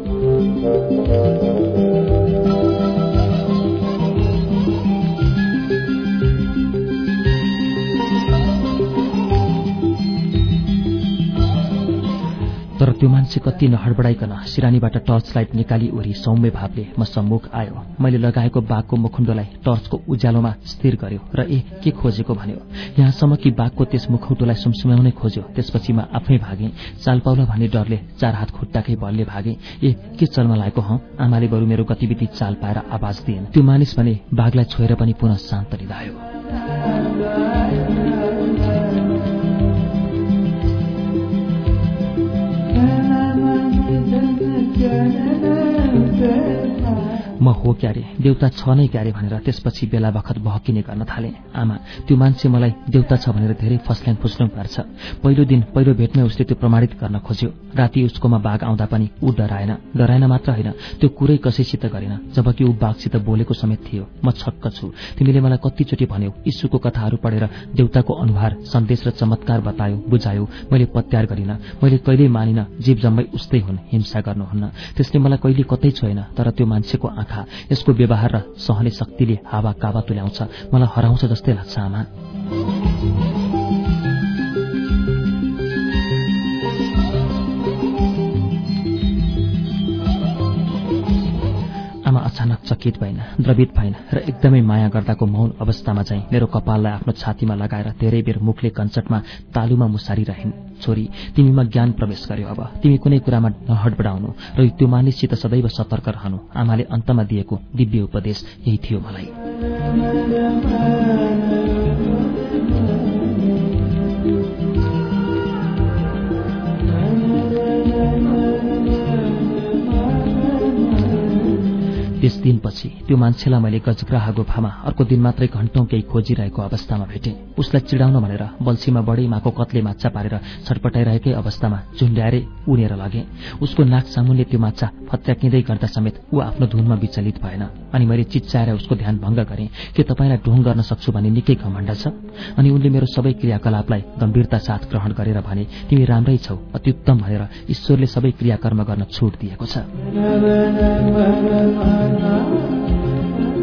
तर त्यो मान्छे कति नहडबडाइकन सिरानीबाट टर्च लाइट निकाली उरी सौम्य भावले म सम्मुख आयो। मैले लगाएको बाघको मुखौटोलाई टर्चको उज्यालोमा स्थिर गर्यो र के खोजेको भन्यो। यहाँसम्म कि बाघको त्यस मुखौटोलाई सुमसुम्याउनै खोज्यो। त्यसपछि म आफै भागेँ। चाल पाउला भन्ने डरले 4 हात खुट्टाकै बलले भागेँ। के चलमा लागेको आमाले बरु मेरो गतिविधि चाल पाएर आवाज दिइन्। त्यो मानिस भने बाघलाई छोएर पनि पुनः शान्त निधायो। म हो क्यारे, देउता छ नै क्यारे भनेर त्यसपछि बेला बखत बहकिने गर्न थाले। आमा, त्यो मान्छे मलाई देउता छ भनेर धेरै फस्ल्याङ फुस्ल्याङ पार्छ। पहिलो दिन पहिलो भेटमै उसले त्यो प्रमाणित गर्न खोज्यो। राति उसकोमा बाघ आउँदा पनि ऊ डराएन मात्र होइन, त्यो कुरै कसैसित गरेन, जबकि ऊ बाघसित बोलेको समेत थियो। म छक्क छु। तिमीले मलाई कतिचोटि भन्यौ यीशुको कथाहरू पढेर देउताको अनुहार सन्देश र चमत्कार बतायो, बुझायो। मैले पत्यार गरिन। मैले कहिल्यै मानिन जीव जम्मै उस्तै हुन्, हिंसा गर्नुहुन्न। त्यसले मलाई कहिल्यै कतै छोएन। तर त्यो मान्छेको आँखा, यसको व्यवहार र सहने शक्तिले हावा कावा तुल्याउँछ, मलाई हराउँछ जस्तै लाग्छ आमा। आमा अचानक चकित भइन, द्रवित भइन र एकदमै माया गर्दाको मौन अवस्थामा चाहिँ मेरो कपाललाई आफ्नो छातीमा लगाएर धेरै बेर मुखले कञ्चटमा तालुमा मुसारिरहिन्। छोरी, तिमीमा ज्ञान प्रवेश गर्यो। अब तिमी कुनै कुरामा नहडबडाउनु र त्यो मानिससित सदैव सतर्क रहनु। आमाले अन्तमा दिएको दिव्य उपदेश यही थियो मलाई। त्यस दिनपछि त्यो मान्छेलाई मैले गजग्राह गुफामा अर्को दिन मात्रै घण्टौं केही खोजिरहेको अवस्थामा भेटेँ। उसलाई चिडाउन भनेर बल्छीमा बढी माको कत्ले माछा पारेर छटपटाइरहेकै अवस्थामा झुन्ड्याएरै उनेर लगे। उसको नाक सामुन्ने त्यो माछा फत्याकिँदै गर्दा समेत ऊ आफ्नो धुनमा विचलित भएन। अनि मैले चिच्चाएर उसको ध्यान भङ्ग गरेँ। के तपाईँलाई ढोङ गर्न सक्छु भन्ने निकै घमण्ड छ? अनि उनले मेरो सबै क्रियाकलापलाई गम्भीरता साथ ग्रहण गरेर भने, तिमी राम्रै छौ, अत्युत्तम भनेर ईश्वरले सबै क्रियाकर्म गर्न छुट दिएको छ।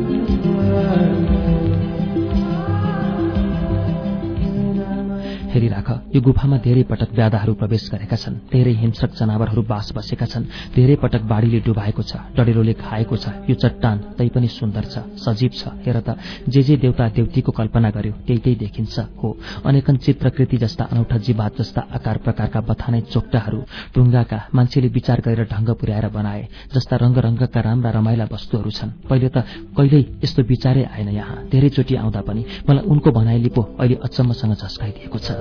हेरी राख। यो गुफामा धेरै पटक व्याधाहरू प्रवेश गरेका छन्। धेरै हिंस्रक जनावरहरू बास बसेका छन्। धेरै पटक बाढीले डुबाएको छ, डढेलोले खाएको छ। यो चट्टान तैपनि सुन्दर छ, सजीव छ। हेर त, जे देवता देवतीको कल्पना गर्यो त्यही देखिन्छ। हो, अनेकन चित्रकृति जस्ता अनौठा जीवात जस्ता आकार प्रकारका बथानै चोक्टाहरू ढुङ्गाका मान्छेले विचार गरेर ढङ्ग पुर्याएर बनाए जस्ता रङ्गरङ्गका राम्रा रमाइला वस्तुहरू छन्। पहिले त कहिल्यै यस्तो विचारै आएन यहाँ। धेरैचोटि आउँदा पनि मलाई उनको भनाइले पो अहिले अचम्मसँग झस्काइदिएको छ।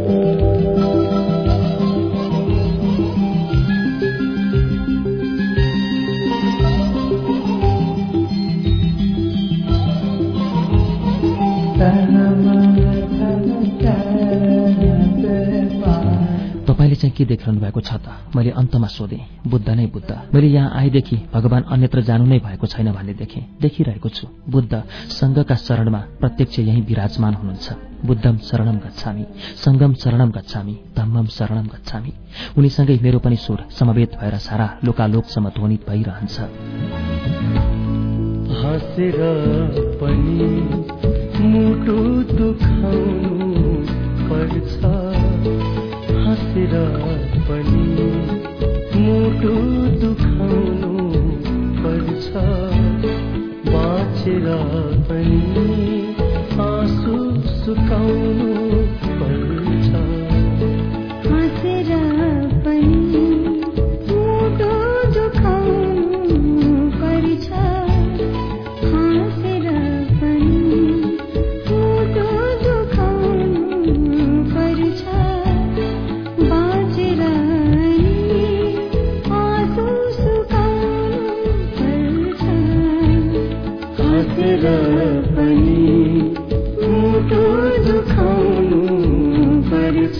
तपाईले चाहिँ के देखिरहनु भएको छ त? मैले अन्तमा सोधेँ। बुद्ध नै बुद्ध। मैले यहाँ आएदेखि भगवान अन्यत्र जानु नै भएको छैन भन्ने देखेँ। देखिरहेको छु। बुद्ध सङ्घका शरणमा प्रत्यक्ष यही विराजमान हुनुहुन्छ। बुद्धम शरणम गच्छामि, सङ्गम शरणम गच्छामि, धम्मम शरणम गच्छामि। उनीसँगै मेरो पनि सुर समवेत भएर सारा लोकालोकसम्म ध्वनित भइरहन्छ। हाँसेर पनि मुटु दुखाउनु पर्छ, हाँसेर पनि मुटु दुखाउनु पर्छ, बाँचेर पनि आँसु सुकाउनु पर्छ। हाँसेर पनि मुटु दुखाउनु पर्छ, हाँसेर पनि मुटु दुखाउनु पर्छ, बाँचेर आँसु सुकाउनु पर्छ। हाँसेर पनि मुटु दुखाउनु पर्छ।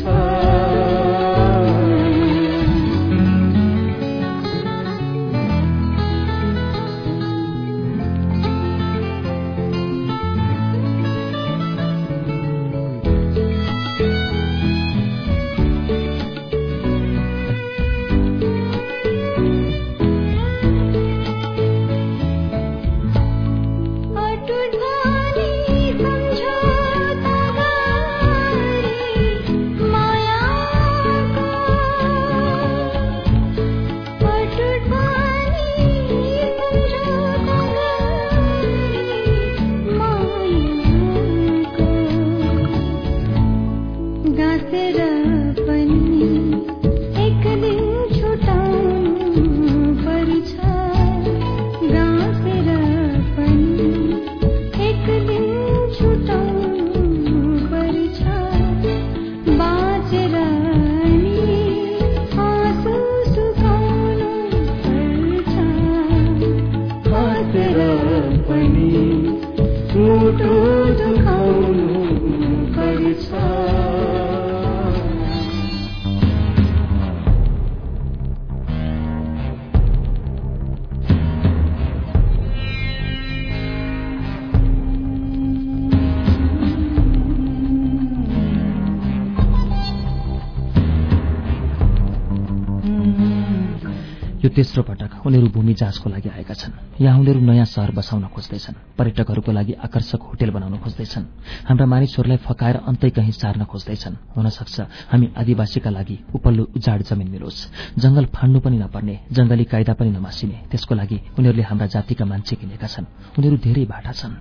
यो तेस्रो पटक उनीहरू भूमि जाँचको लागि आएका छन्। यहाँ उनीहरू नयाँ सहर बसाउन खोज्दैछन्, पर्यटकहरूको लागि आकर्षक होटेल बनाउन खोज्दैछन्, हाम्रा मानिसहरूलाई फकाएर अन्तै कहीँ सार्न खोज्दैछन्। हुन सक्छ हामी आदिवासीका लागि उपल्लो उजाड जमिन मिलोस्, जंगल फाड्नु पनि नपर्ने, जंगली कायदा पनि नमासिने। त्यसको लागि उनीहरूले हाम्रा जातिका मान्छे किनेका छन्। उनीहरू धेरै बाठा छन्।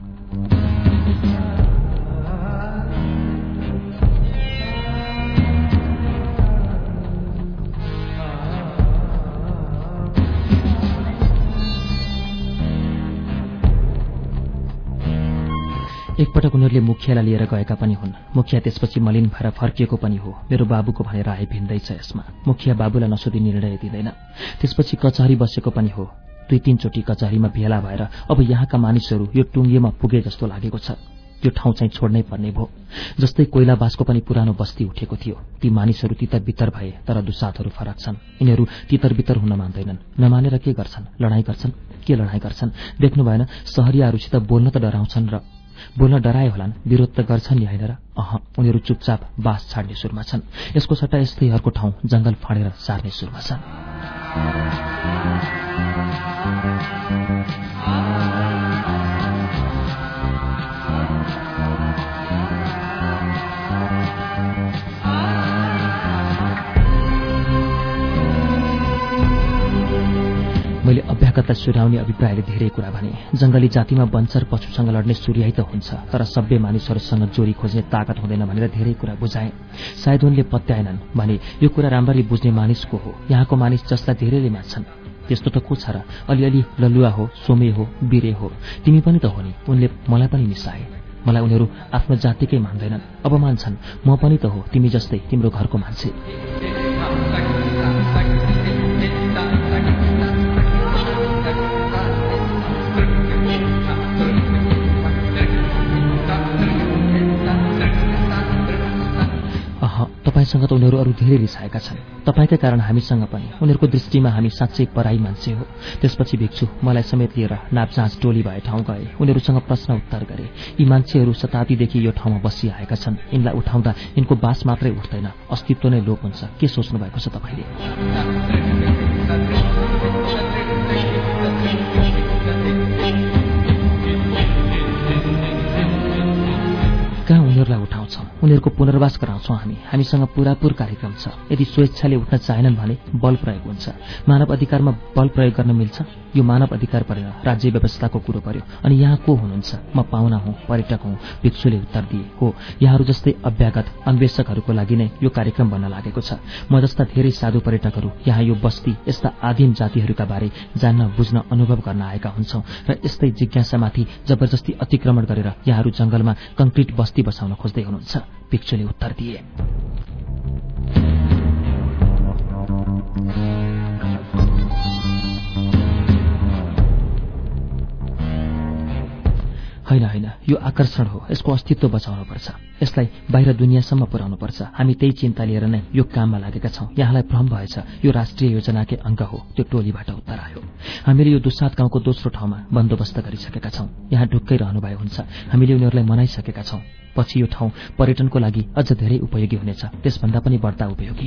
एकपटक उनीहरूले मुखियालाई लिएर गएका पनि हुन्। मुखिया त्यसपछि मलिन भएर फर्किएको पनि हो। मेरो बाबुको भने राय भिन्दैछ यसमा। मुखिया बाबुलाई नसोधी निर्णय दिँदैन। त्यसपछि कचहरी बसेको पनि हो। 2-3 चोटि कचहरीमा भेला भएर अब यहाँका मानिसहरू यो टुङ्गेमा पुगे जस्तो लागेको छ। यो ठाउँ चाहिँ छोड्नै पर्ने भयो। जस्तै कोइलाबासको पनि पुरानो बस्ती उठेको थियो। ती मानिसहरू तितर-बितर भए, तर दुसाधहरू फरक छन्। यिनीहरू तितर-बितर हुन मान्दैनन्। नमानेर के गर्छन्? लडाईँ गर्छन्। के लडाईँ गर्छन्? देख्नु भएन? सहरियाहरूसित बोल्न त डराउँछन् र बोल्न डराए होलान्, विरोध त गर्छन् नि हैन र? उनीहरू चुपचाप बास छाड्ने सुरमा छन्। यसको सट्टा यस्तै अर्को ठाउँ जंगल फाँडेर सार्ने सुरमा छन्। अभ्यागतलाई सुर्याउने अभिप्रायले धेरै कुरा भने। जंगली जातिमा वनचर पशुसँग लड्ने सूर्याही त हुन्छ, तर सभ्य मानिसहरूसँग जोडी खोज्ने ताकत हुँदैन भनेर धेरै कुरा बुझाए। सायद उनले पत्याएनन् भने यो कुरा राम्ररी बुझ्ने मानिस को हो। यहाँको मानिस जसलाई धेरैले मान्छन् त्यस्तो त को छ र? अलिअलि ललुवा हो, सोमे हो, बिरे हो। तिमी पनि त हो नि। उनले मलाई पनि मिसाए। मलाई उनीहरू आफ्नो जातिकै मान्दैनन्, अब मान्छन्। म पनि त हो तिमी जस्तै, तिम्रो घरको मान्छे। तपाईसँग त उनीहरू अरू धेरै रिसाएका छन्। तपाईँकै कारण हामीसँग पनि। उनीहरूको दृष्टिमा हामी साँच्चै पराई मान्छे हो। त्यसपछि भिक्षु मलाई समेत लिएर नापजाँच टोली भए ठाउँ गए। उनीहरूसँग प्रश्न उत्तर गरे। यी मान्छेहरू शताब्दीदेखि यो ठाउँमा बसिआएका छन्। यिनलाई उठाउँदा यिनको बास मात्रै उठ्दैन, अस्तित्व नै लोप हुन्छ। के सोच्नु भएको छ तपाईँले? कहाँ उनीहरूलाई उठाउँछौँ, उनीहरूको पुनर्वास गराउँछौँ हामी। हामीसँग पूरापूर कार्यक्रम छ। यदि स्वेच्छाले उठ्न चाहेनन् भने बल प्रयोग हुन्छ। मानव अधिकारमा बल प्रयोग गर्न मिल्छ? यो मानव अधिकार परेन, राज्य व्यवस्थाको कुरो पर्यो। अनि यहाँ को हुनुहुन्छ? म पाहुना हुँ, पर्यटक हुँ। भिक्षुले उत्तर दिए। हो, यहाँहरू जस्तै अभ्यागत अन्वेषकहरूको लागि नै यो कार्यक्रम बन्न लागेको छ। म जस्ता धेरै साधु पर्यटकहरू यहाँ यो बस्ती, यस्ता आदिम जातिहरूका बारे जान्न, बुझ्न, अनुभव गर्न आएका हुन्छौँ र यस्तै जिज्ञासामाथि जबरजस्ती अतिक्रमण गरेर यहाँहरू जंगलमा कंक्रिट बस्ती बसाउन खोज्दै हुनुहुन्छ। भिक्षुले उत्तर दिए। होइन होइन, यो आकर्षण हो। यसको अस्तित्व बचाउनुपर्छ। यसलाई बाहिर दुनियाँसम्म पुर्याउनुपर्छ। हामी त्यही चिन्ता लिएर नै यो काममा लागेका छौँ। यहाँलाई भ्रम भएछ, यो राष्ट्रिय योजनाकै अंग हो। त्यो टोलीबाट उत्तर आयो। हामीले यो दुसात गाउँको दोस्रो ठाउँमा बन्दोबस्त गरिसकेका छौँ। यहाँ ढुक्कै रहनुभए हुन्छ। हामीले उनीहरूलाई मनाइसकेका छौँ। पछि यो ठाउँ पर्यटनको लागि अझ धेरै उपयोगी हुनेछ, त्यसभन्दा पनि बढ्ता उपयोगी।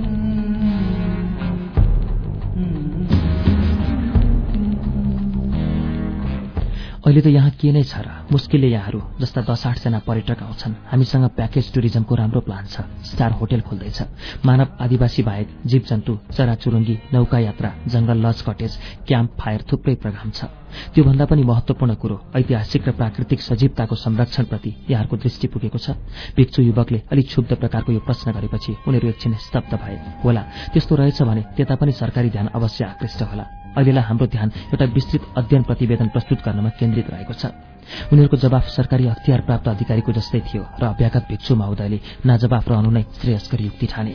अहिले त यहाँ के नै छ र? मुस्किलले यहाँहरू जस्ता 10-8 जना पर्यटक आउँछन्। हामीसँग प्याकेज टुरिज्मको राम्रो प्लान छ। स्टार होटल खोल्दैछ। मानव आदिवासी बाहेक जीवजन्तु, चराचुरुङ्गी, नौका यात्रा, जंगल लज कटेज, क्याम्प फायर, थुप्रै प्रोग्राम छ। त्योभन्दा पनि महत्वपूर्ण कुरो ऐतिहासिक र प्राकृतिक सजीवताको संरक्षणप्रति यहाँहरूको दृष्टि पुगेको छ। भिक्षु युवकले अलि क्षुब्ध प्रकारको यो प्रश्न गरेपछि उनीहरू एकछिन स्तब्ध भए। होला, त्यस्तो रहेछ भने त्यता पनि सरकारी ध्यान अवश्य आकृष्ट होला। अहिलेलाई हाम्रो ध्यान एउटा विस्तृत अध्ययन प्रतिवेदन प्रस्तुत गर्नमा केन्द्रित रहेको छ। उनीहरूको जवाफ सरकारी हतियार प्राप्त अधिकारीको जस्तै थियो र अभ्यागत भिक्षु महोदयले नाजवाफ रहनु नै श्रेयस्कर युक्ति ठाने।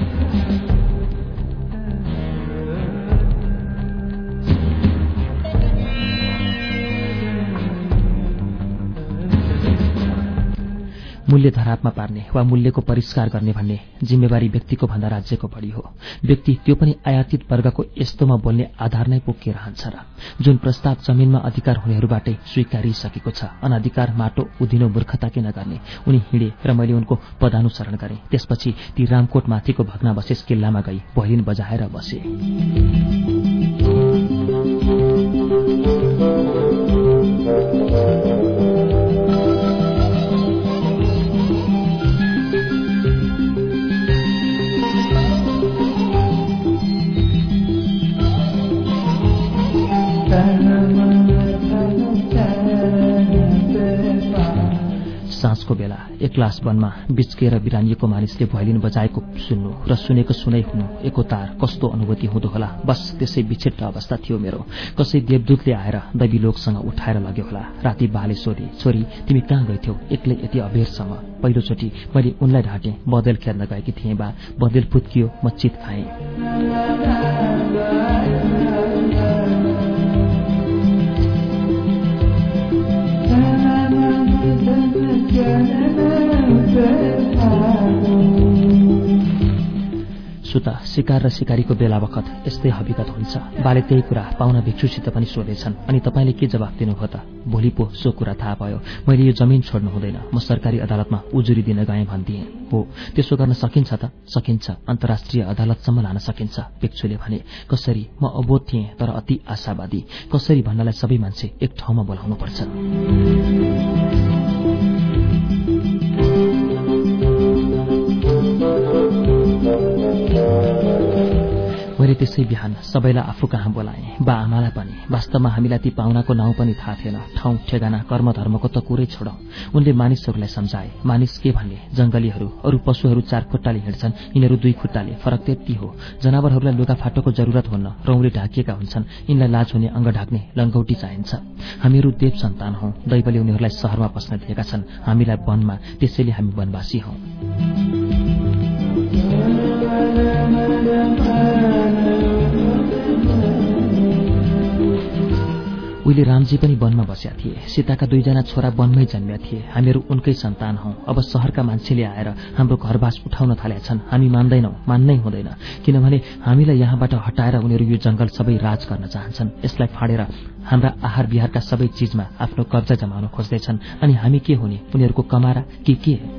मूल्य धरापमा पार्ने वा मूल्यको परिष्कार गर्ने भन्ने जिम्मेवारी व्यक्तिको भन्दा राज्यको बढी हो। व्यक्ति, त्यो पनि आयातित वर्गको यस्तोमा बोल्ने आधार नै पो के रहन्छ र? जुन प्रस्ताव जमिनमा अधिकार हुनेहरूबाटै स्वीकारिसकेको छ। अनाधिकार माटो उधिनो मूर्खता किन गर्ने? उनी हिँडे र मैले उनको पदानुसरण गरेँ। त्यसपछि ती रामकोट माथिको भग्नावशेष किल्लामा गई भोलिन बजाएर बसे। साँझको बेला एक्लास वनमा बिचकेर बिरानिएको मानिसले भोलिन बजाएको सुन्नु र सुनेको सुनै हुनु एकोतार कस्तो अनुभूति हुँदो होला। बस त्यसै विक्षिप्त अवस्था थियो मेरो। कसै देवदूतले आएर दैवी लोकसँग उठाएर लग्यो होला। राति बाले सोधे, छोरी तिमी कहाँ गइथ्यौ एक्लै यति अबेरसम्म? पहिलोचोटि मैले उनलाई ढाँटे। बदेल खेर्न गएकी थिएँ बा। बदेल फुत्कियो, म चित खाएँ। सुता शिकार र शिकारीको बेला बखत यस्तै हकीकत हुन्छ। बाले त्यही कुरा पाहुना भिक्षुसित पनि सोधेछन्। अनि तपाईँले के जवाफ दिनुभयो त? भोलि पो सो कुरा थाहा भयो। मैले यो जमिन छोड्नु हुँदैन, म सरकारी अदालतमा उजुरी दिन गएँ भन्दिएँ। हो, त्यसो गर्न सकिन्छ त? सकिन्छ, अन्तर्राष्ट्रिय अदालतसम्म लान सकिन्छ, भिक्षुले भने। कसरी? म अबोध थिएँ तर अति आशावादी। कसरी भन्नलाई सबै मान्छे एक ठाउँमा बोलाउनुपर्छ। मैले मैले त्यसै बिहान सबैलाई आफू कहाँ बोलाएँ, बा आमालाई पनि। वास्तवमा हामीलाई ती पाहुनाको नाउँ पनि थाहा थिएन। ठाउँ ठेगाना कर्म धर्मको त कुरै छोडौं। उनले मानिसहरूलाई सम्झाए, मानिस के भन्ने, जंगलीहरू अरू पशुहरू 4 खुट्टाले हिँड्छन्, यिनीहरू 2 खुट्टाले, फरक त्यति हो। जनावरहरूलाई लुगाफाटोको जरुरत हुन्न, रौँले ढाकिएका हुन्छन्, यिनलाई लाज हुने अङ्ग ढाक्ने लङ्गौटी चाहिन्छ। हामीहरू देव सन्तान हौं, दैवले उनीहरूलाई शहरमा बस्न दिएका छन्, हामीलाई वनमा, त्यसैले हामी वनवासी हौं। उहिले रामजी पनि वनमा बस्या थिए। सीताका 2 जना छोरा वनमै जन्मिया थिए। हामीहरू उनकै सन्तान हौं। अब शहरका मान्छेले आएर हाम्रो घरबास उठाउन थालेका छन्। हामी मान्दैनौं, मान्नै हुँदैन, किनभने हामीलाई यहाँबाट हटाएर उनीहरू यो जंगल सबै राज गर्न चाहन्छन्। यसलाई फाडेर हाम्रा आहार विहारका सबै चीजमा आफ्नो कब्जा जमाउन खोज्दैछन्। अनि हामी के हुने, उनीहरूको कमारा के?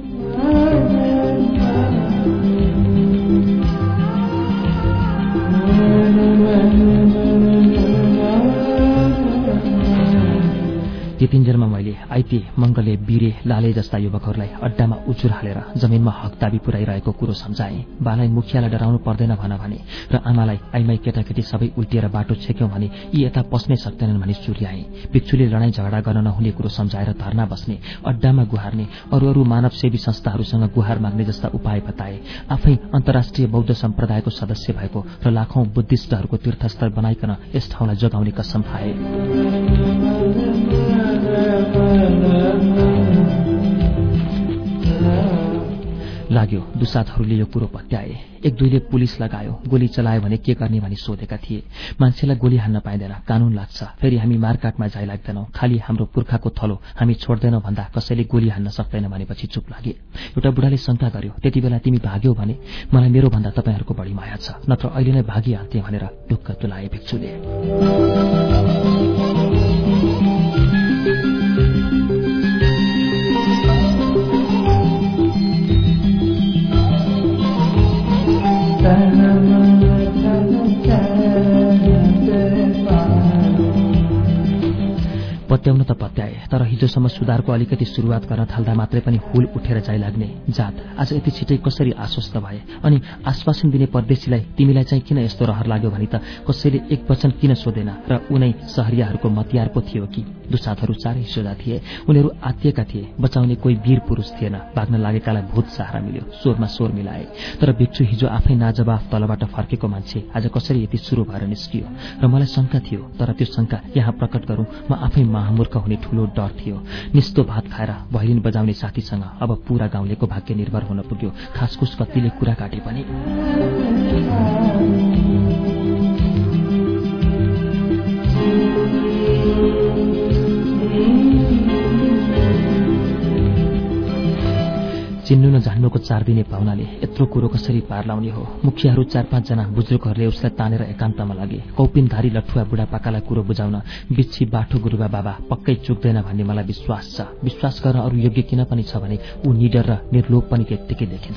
ती 3 जनमा मैले आइते, मंगले, बीरे, लाले जस्ता युवकहरूलाई अड्डामा उजुर हालेर जमिनमा हक दाबी पुर्याइरहेको कुरो सम्झाएँ। बालाई मुखियालाई डराउनु पर्दैन भने र आमालाई आइमाई केटाकेटी सबै उल्टिएर बाटो छेक्यौं भने यी यता पस्नै सक्दैनन् भनी चुर्याए। भिक्षुले लडाईँ झगडा गर्न नहुने कुरो सम्झाएर धर्ना बस्ने, अड्डामा गुहार्ने, अरू मानवसेवी संस्थाहरूसँग गुहार माग्ने जस्ता उपाय बताए। आफै अन्तर्राष्ट्रिय बौद्ध सम्प्रदायको सदस्य भएको र लाखौं बुद्धिस्टहरूको तीर्थस्थल बनाइकन यस ठाउँलाई जोगाउने कसम खाए। लाग्यो दुसाधहरूले यो कुरो पत्याए। 1-2ले पुलिस लगायो, गोली चलायो भने के गर्ने भनी सोधेका थिए। मान्छेलाई गोली हान्न पाइँदैन, कानून लाग्छ। फेरि हामी मारकाटमा जाइ लाग्दैनौं, खाली हाम्रो पुर्खाको थलो हामी छोड्दैनौं भन्दा कसैले गोली हान्न सक्दैन भनेपछि चुप लागे। एउटा बुढाले शंका गर्यो, त्यति बेला तिमी भाग्यौ भने मलाई मेरो भन्दा तपाईहरुको बढी माया छ, नत्र अहिले नै भागिहाल्थे भनेर ढुक्क तुलाए भिक्षुले। पत्याउन त पत्याए, तर हिजोसम्म सुधारको अलिकति शुरूआत गर्न थाल्दा मात्रै पनि हुल उठेर जाइ लाग्ने जात आज यति छिटै कसरी आश्वस्त भए? अनि आश्वासन दिने परदेशीलाई तिमीलाई चाहिँ किन यस्तो रहर लाग्यो भनी त कसैले एक वचन किन सोधेन? र उनै सहरियाहरूको मतियार पो थियो कि? दुसाधहरू चारै सोझा थिए, उनीहरू आत्तिएका थिए, बचाउने कोही वीर पुरुष थिएन। भाग्न लागेकालाई भूत सहारा मिल्यो, स्वरमा स्वर मिलाए। तर भिक्षु हिजो आफै नाजवाफ तलबाट फर्केको मान्छे आज कसरी यति सुरु भएर निस्कियो? र मलाई शंका थियो, तर त्यो शंका यहाँ प्रकट गरौं म आफै महामूर्ख हुने ठूलो डर थियो। निस्तो भात खाएर भैलिन बजाउने साथीसँग अब पूरा गाउँलेको भाग्य निर्भर हुन पुग्यो। खासखुस कतिले कुरा काटे पनि चिन्नु नजान्नुको 4 दिने पाहुनाले यत्रो कुरो कसरी पार लाउने हो? मुखियाहरू 4-5 जना बुजुर्गहरूले उसलाई तानेर एकान्तमा लगे। कौपिनधारी लठुवा बुढापाकालाई कुरो बुझाउन बिच्छी बाठो गुरुबा बाबा पक्कै चुक्दैन भन्ने मलाई विश्वास छ। विश्वास गर्न अरू योग्य किन पनि छ भने ऊ निडर र निर्लोभ पनि त्यत्तिकै देखिन्छ।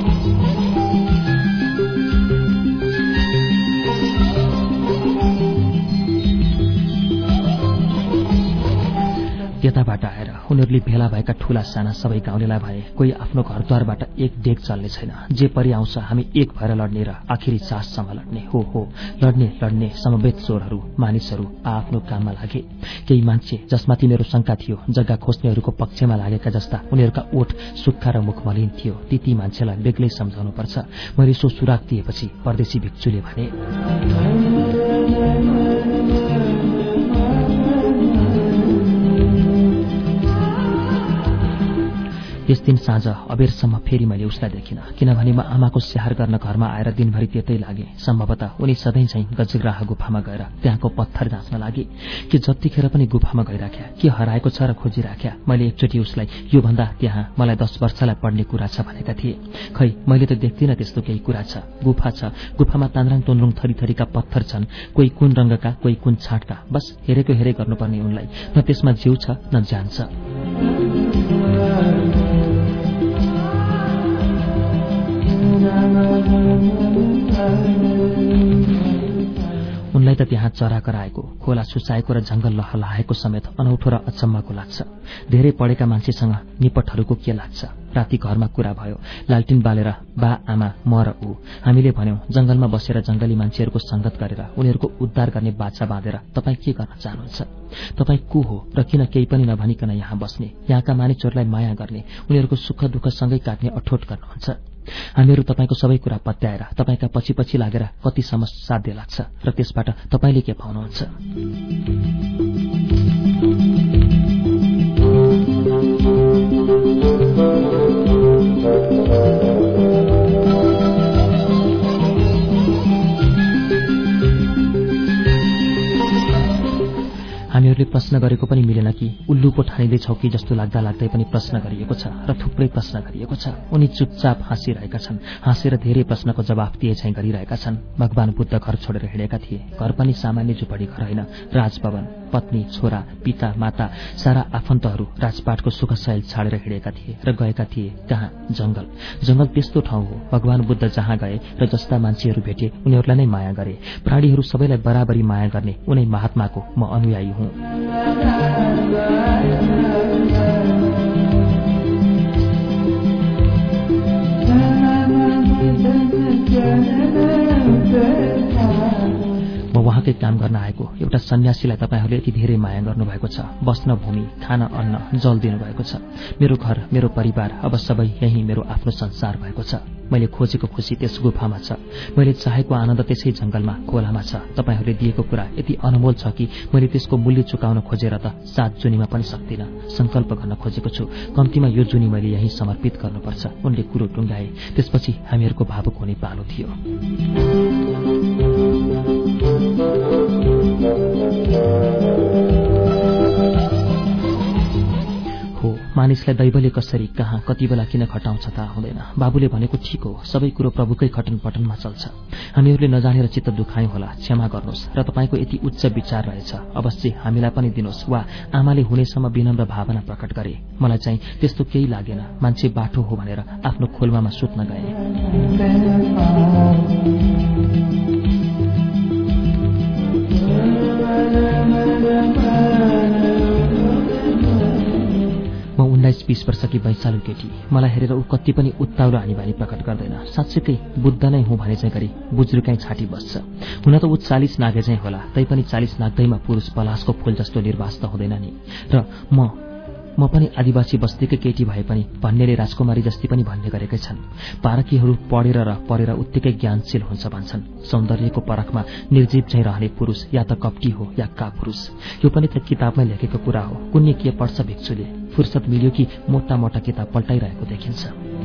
त्यताबाट आएर उनीहरूले भेला भएका ठूला साना सबै गाउँलेलाई भए कोही आफ्नो घरद्वारबाट एक डेग चल्ने छैन। जे परि आउँछ हामी एक भएर लड्ने र आखिरी साससम्म लड्ने। हो लड्ने समवेत स्वरहरू मानिसहरू आफ्नो काममा लागे। केही मान्छे जसमाथि मेरो शंका थियो जग्गा खोज्नेहरूको पक्षमा लागेका जस्ता उनीहरूका ओठ सुक्खा र मुख मलिन थियो। ती मान्छेलाई बेग्लै सम्झाउनु पर्छ। मैले सो सुराग दिएपछि परदेशी भिक्षुले भने, त्यस दिन साँझ अबेरसम्म फेरि मैले उसलाई देखिन, किनभने म आमाको स्याहार गर्न घरमा आएर दिनभरि त्यतै लागे। सम्भवतः उनी सधैँ चाहिँ गजग्राह गुफामा गएर त्यहाँको पत्थर जाँच्न लागे। कि जतिखेर पनि गुफामा गइराख्या, के हराएको छ र खोजिराख्या। मैले एकचोटि उसलाई यो भन्दा त्यहाँ मलाई 10 वर्षलाई पढ्ने कुरा छ भनेका थिए। खै मैले त देख्दिन त्यस्तो केही कुरा छ। गुफा छ, गुफामा तान्द्राङ तोन्द्रुङ थरीथरीका पत्थर छन्, कोही कुन रंगका कोही कुन छाटका। बस हेरेको हेरे गर्नुपर्ने उनलाई। न त्यसमा जिउ छ न ज्यान छ। उनलाई त त्यहाँ चरा कराएको, खोला सुसाएको र जंगल लहलहाएको समेत अनौठो र अचम्मको लाग्छ। धेरै पढेका मान्छेसँग निपटहरूको के लाग्छ? राति घरमा कुरा भयो, लालटिन बालेर बा आमा म र ऊ हामीले भन्यौं जंगलमा बसेर जंगली मान्छेहरूको संगत गरेर उनीहरूको उद्धार गर्ने बाचा बाँधेर तपाईँ के गर्न चाहनुहुन्छ? तपाईँ को हो र किन केही पनि नभनिकन यहाँ बस्ने, यहाँका मानिसहरूलाई माया गर्ने, उनीहरूको सुख दुःख सँगै काट्ने अठोट गर्नुहुन्छ? हामीहरू तपाईँको सबै कुरा पत्याएर तपाईँका पछि पछि लागेर कतिसम्म साध्य लाग्छ र त्यसबाट तपाईँले के पाउनुहुन्छ? हामीहरूले प्रश्न गरेको पनि मिलेन कि उल्लु पो ठानिँदैछौ कि जस्तो लाग्दा लाग्दै पनि प्रश्न गरिएको छ र थुप्रै प्रश्न गरिएको छ। उनी चुपचाप हाँसिरहेका छन्, हाँसेर धेरै प्रश्नको जवाफ दिए चाहिँ गरिरहेका छन्। भगवान बुद्ध घर छोडेर हिँडेका थिए। घर पनि सामान्य झुपडी घर होइन, राजभवन, पत्नी, छोरा, पिता, माता, सारा आफन्तहरू राजपाटको सुखशैल छाडेर हिँडेका थिए र गएका थिए कहाँ? जंगल। जंगल त्यस्तो ठाउँ हो भगवान बुद्ध जहाँ गए र जस्ता मान्छेहरू भेटे उनीहरूलाई नै माया गरे। प्राणीहरू सबैलाई बराबरी माया गर्ने उनै महात्माको म अनुयायी हुँ। म वहाँकै काम गर्न आएको एउटा सन्यासीलाई तपाईहरूले यति धेरै माया गर्नुभएको छ। बस्न भूमि, खान अन्न, जल दिनुभएको छ। मेरो घर, मेरो परिवार, अब सबै यही मेरो आफ्नो संसार भएको छ। मैले खोजेको खुशी त्यस गुफामा छ। मैले चाहेको आनन्द त्यसै जंगलमा, खोलामा छ। तपाईहरूले दिएको कुरा यति अनमोल छ कि मैले त्यसको मूल्य चुकाउन खोजेर त 7 जुनीमा पनि सक्दिनँ। संकल्प गर्न खोजेको छु, कम्तीमा यो जुनी मैले यही समर्पित गर्नुपर्छ। उनले कुरो टुङ्गाए। त्यसपछि हामीहरूको भावुक हुने पालो थियो। हो, मानिसलाई दैवले कसरी, कहाँ, कति बेला किन खटाउँछ थाहा हुँदैन। बाबुले भनेको ठिक हो, सबै कुरो प्रभुकै खटनपटनमा चल्छ। हामीहरूले नजानेर चित्त दुखायौं होला, क्षमा गर्नुहोस्। र तपाईँको यति उच्च विचार रहेछ, अवश्य हामीलाई पनि दिनुहोस्। वा आमाले हुनेसम्म विनम्र भावना प्रकट गरे। मलाई चाहिँ त्यस्तो केही लागेन। मान्छे बाठो हो भनेर आफ्नो खोलमामा सुत्न गए। म 19-20 वर्षकी वैशालु केटी। मलाई हेरेर ऊ कति पनि उत्ताउलो हानीबानी प्रकट गर्दैन। साँच्चैकै बुद्ध नै हुँ भने चाहिँ गरी बुज्रुकै छाटी बस्छ। हुन त ऊ 40 नागे चाहिँ होला, तैपनि 40 नाग्दैमा पुरुष पलासको फूल जस्तो निर्वास्त हुँदैन नि। र म पनि आदिवासी बस्तीकै केटी भए पनि भन्नेले राजकुमारी जस्ती पनि भन्ने गरेकै छन्। पारकीहरू पढेर उत्तिकै ज्ञानशील हुन्छ भन्छन्। सौन्दर्यको परखमा निर्जीव चाहिँ रहने पुरुष या त कपटी हो या कापुरुष। यो पनि त किताबमै लेखेको कुरा हो। कुन्नी के पढ्छ भिक्षुले? फुर्सद मिल्यो कि मोटा मोटा किताब पल्टाइरहेको देखिन्छ।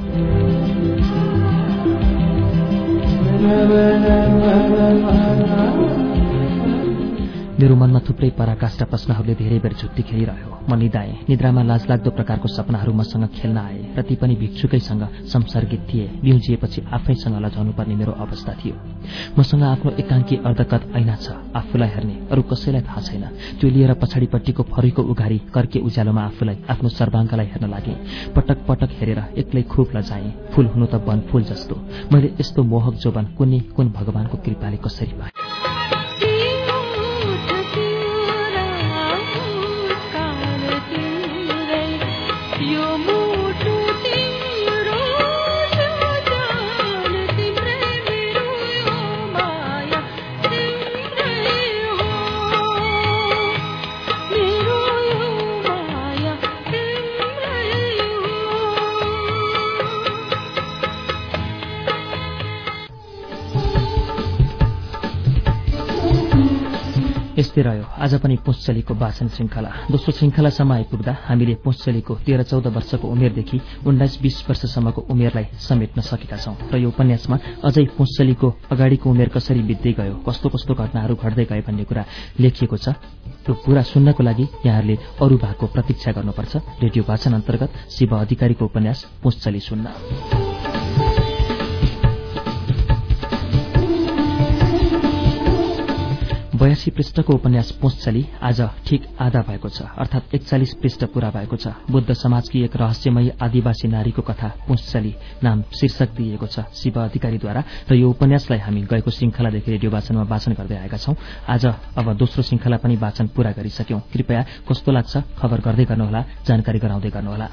मेरो मनमा थुप्रै पराकाष्ठा प्रश्नहरूले धेरै बेर झुत्ती खेलिरह्यो। म निदाएँ। निद्रामा लाजलाग्दो प्रकारको सपनाहरू मसँग खेल्न आए र ती पनि भिक्षुकैसँग संसर्गित थिए। बिउजिएपछि आफैसँग लजाउनुपर्ने मेरो अवस्था थियो। मसँग आफ्नो एकाङ्की अर्धकत ऐना छ, आफूलाई हेर्ने, अरू कसैलाई थाहा छैन। त्यो लिएर पछाडिपट्टिको फरुईको उघारी कर्के उज्यालोमा आफूलाई, आफ्नो सर्वाङ्गलाई हेर्न लागे। पटक पटक हेरेर एक्लै खुब लजाएँ। फूल हुनु त वन फूल जस्तो। मैले यस्तो मोहक जोबन कुन भगवानको कृपाले कसरी पाएँ? यस्तै रह्यो आज पनि पुंचलीको वाचन श्रृङ्खला। दोस्रो श्रृङ्खलासम्म आइपुग्दा हामीले पुंचलीको 13-14 वर्षको उमेरदेखि 19-20 वर्षसम्मको उमेरलाई समेट्न सकेका छौं र यो उपन्यासमा अझै पुंचलीको अगाडिको उमेर कसरी बित्दै गयो, कस्तो कस्तो घटनाहरू घट्दै गए भन्ने कुरा लेखिएको छ। त्यो कुरा सुन्नको लागि यहाँहरूले अरू भागको प्रतीक्षा गर्नुपर्छ। रेडियो वाचन अन्तर्गत शिव अधिकारीको उपन्यास पुंचली सुन्न। 82 पृष्ठको उपन्यास पुंछली आज ठिक आधा भएको छ, अर्थात् 41 पृष्ठ पूरा भएको छ। बुद्ध समाजकी एक रहस्यमयी आदिवासी नारीको कथा पुंछली नाम शीर्षक दिइएको छ शिव अधिकारीद्वारा र यो उपन्यासलाई हामी गएको श्रृंखलादेखि रेडियो वाचनमा वाचन गर्दै आएका छौं। आज अब दोस्रो श्रृंखला पनि वाचन पूरा गरिसक्यौं। कृपया कस्तो लाग्छ खबर गर्दै गर्नुहोला, जानकारी गराउँदै गर्नुहोला।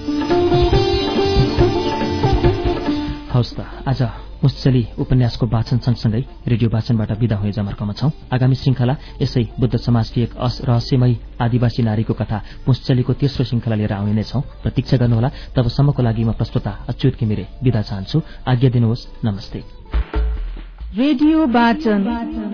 हवस् त, आज पुंछली उपन्यासको वाचन सँगसँगै रेडियो वाचनबाट विदा हुने जमर्कमा छौं। आगामी श्रृंखला यसै बुद्ध समाजकी एक रहस्यमयी आदिवासी नारीको कथा पुंछलीको तेस्रो श्रृंखला लिएर आउने नै छौं। प्रतीक्षा गर्नुहोला। तबसम्मको लागि म प्रस्तोता अच्युत घिमिरे विदा चाहन्छु। आज्ञा दिनुहोस्। नमस्ते। रेडियो वाचन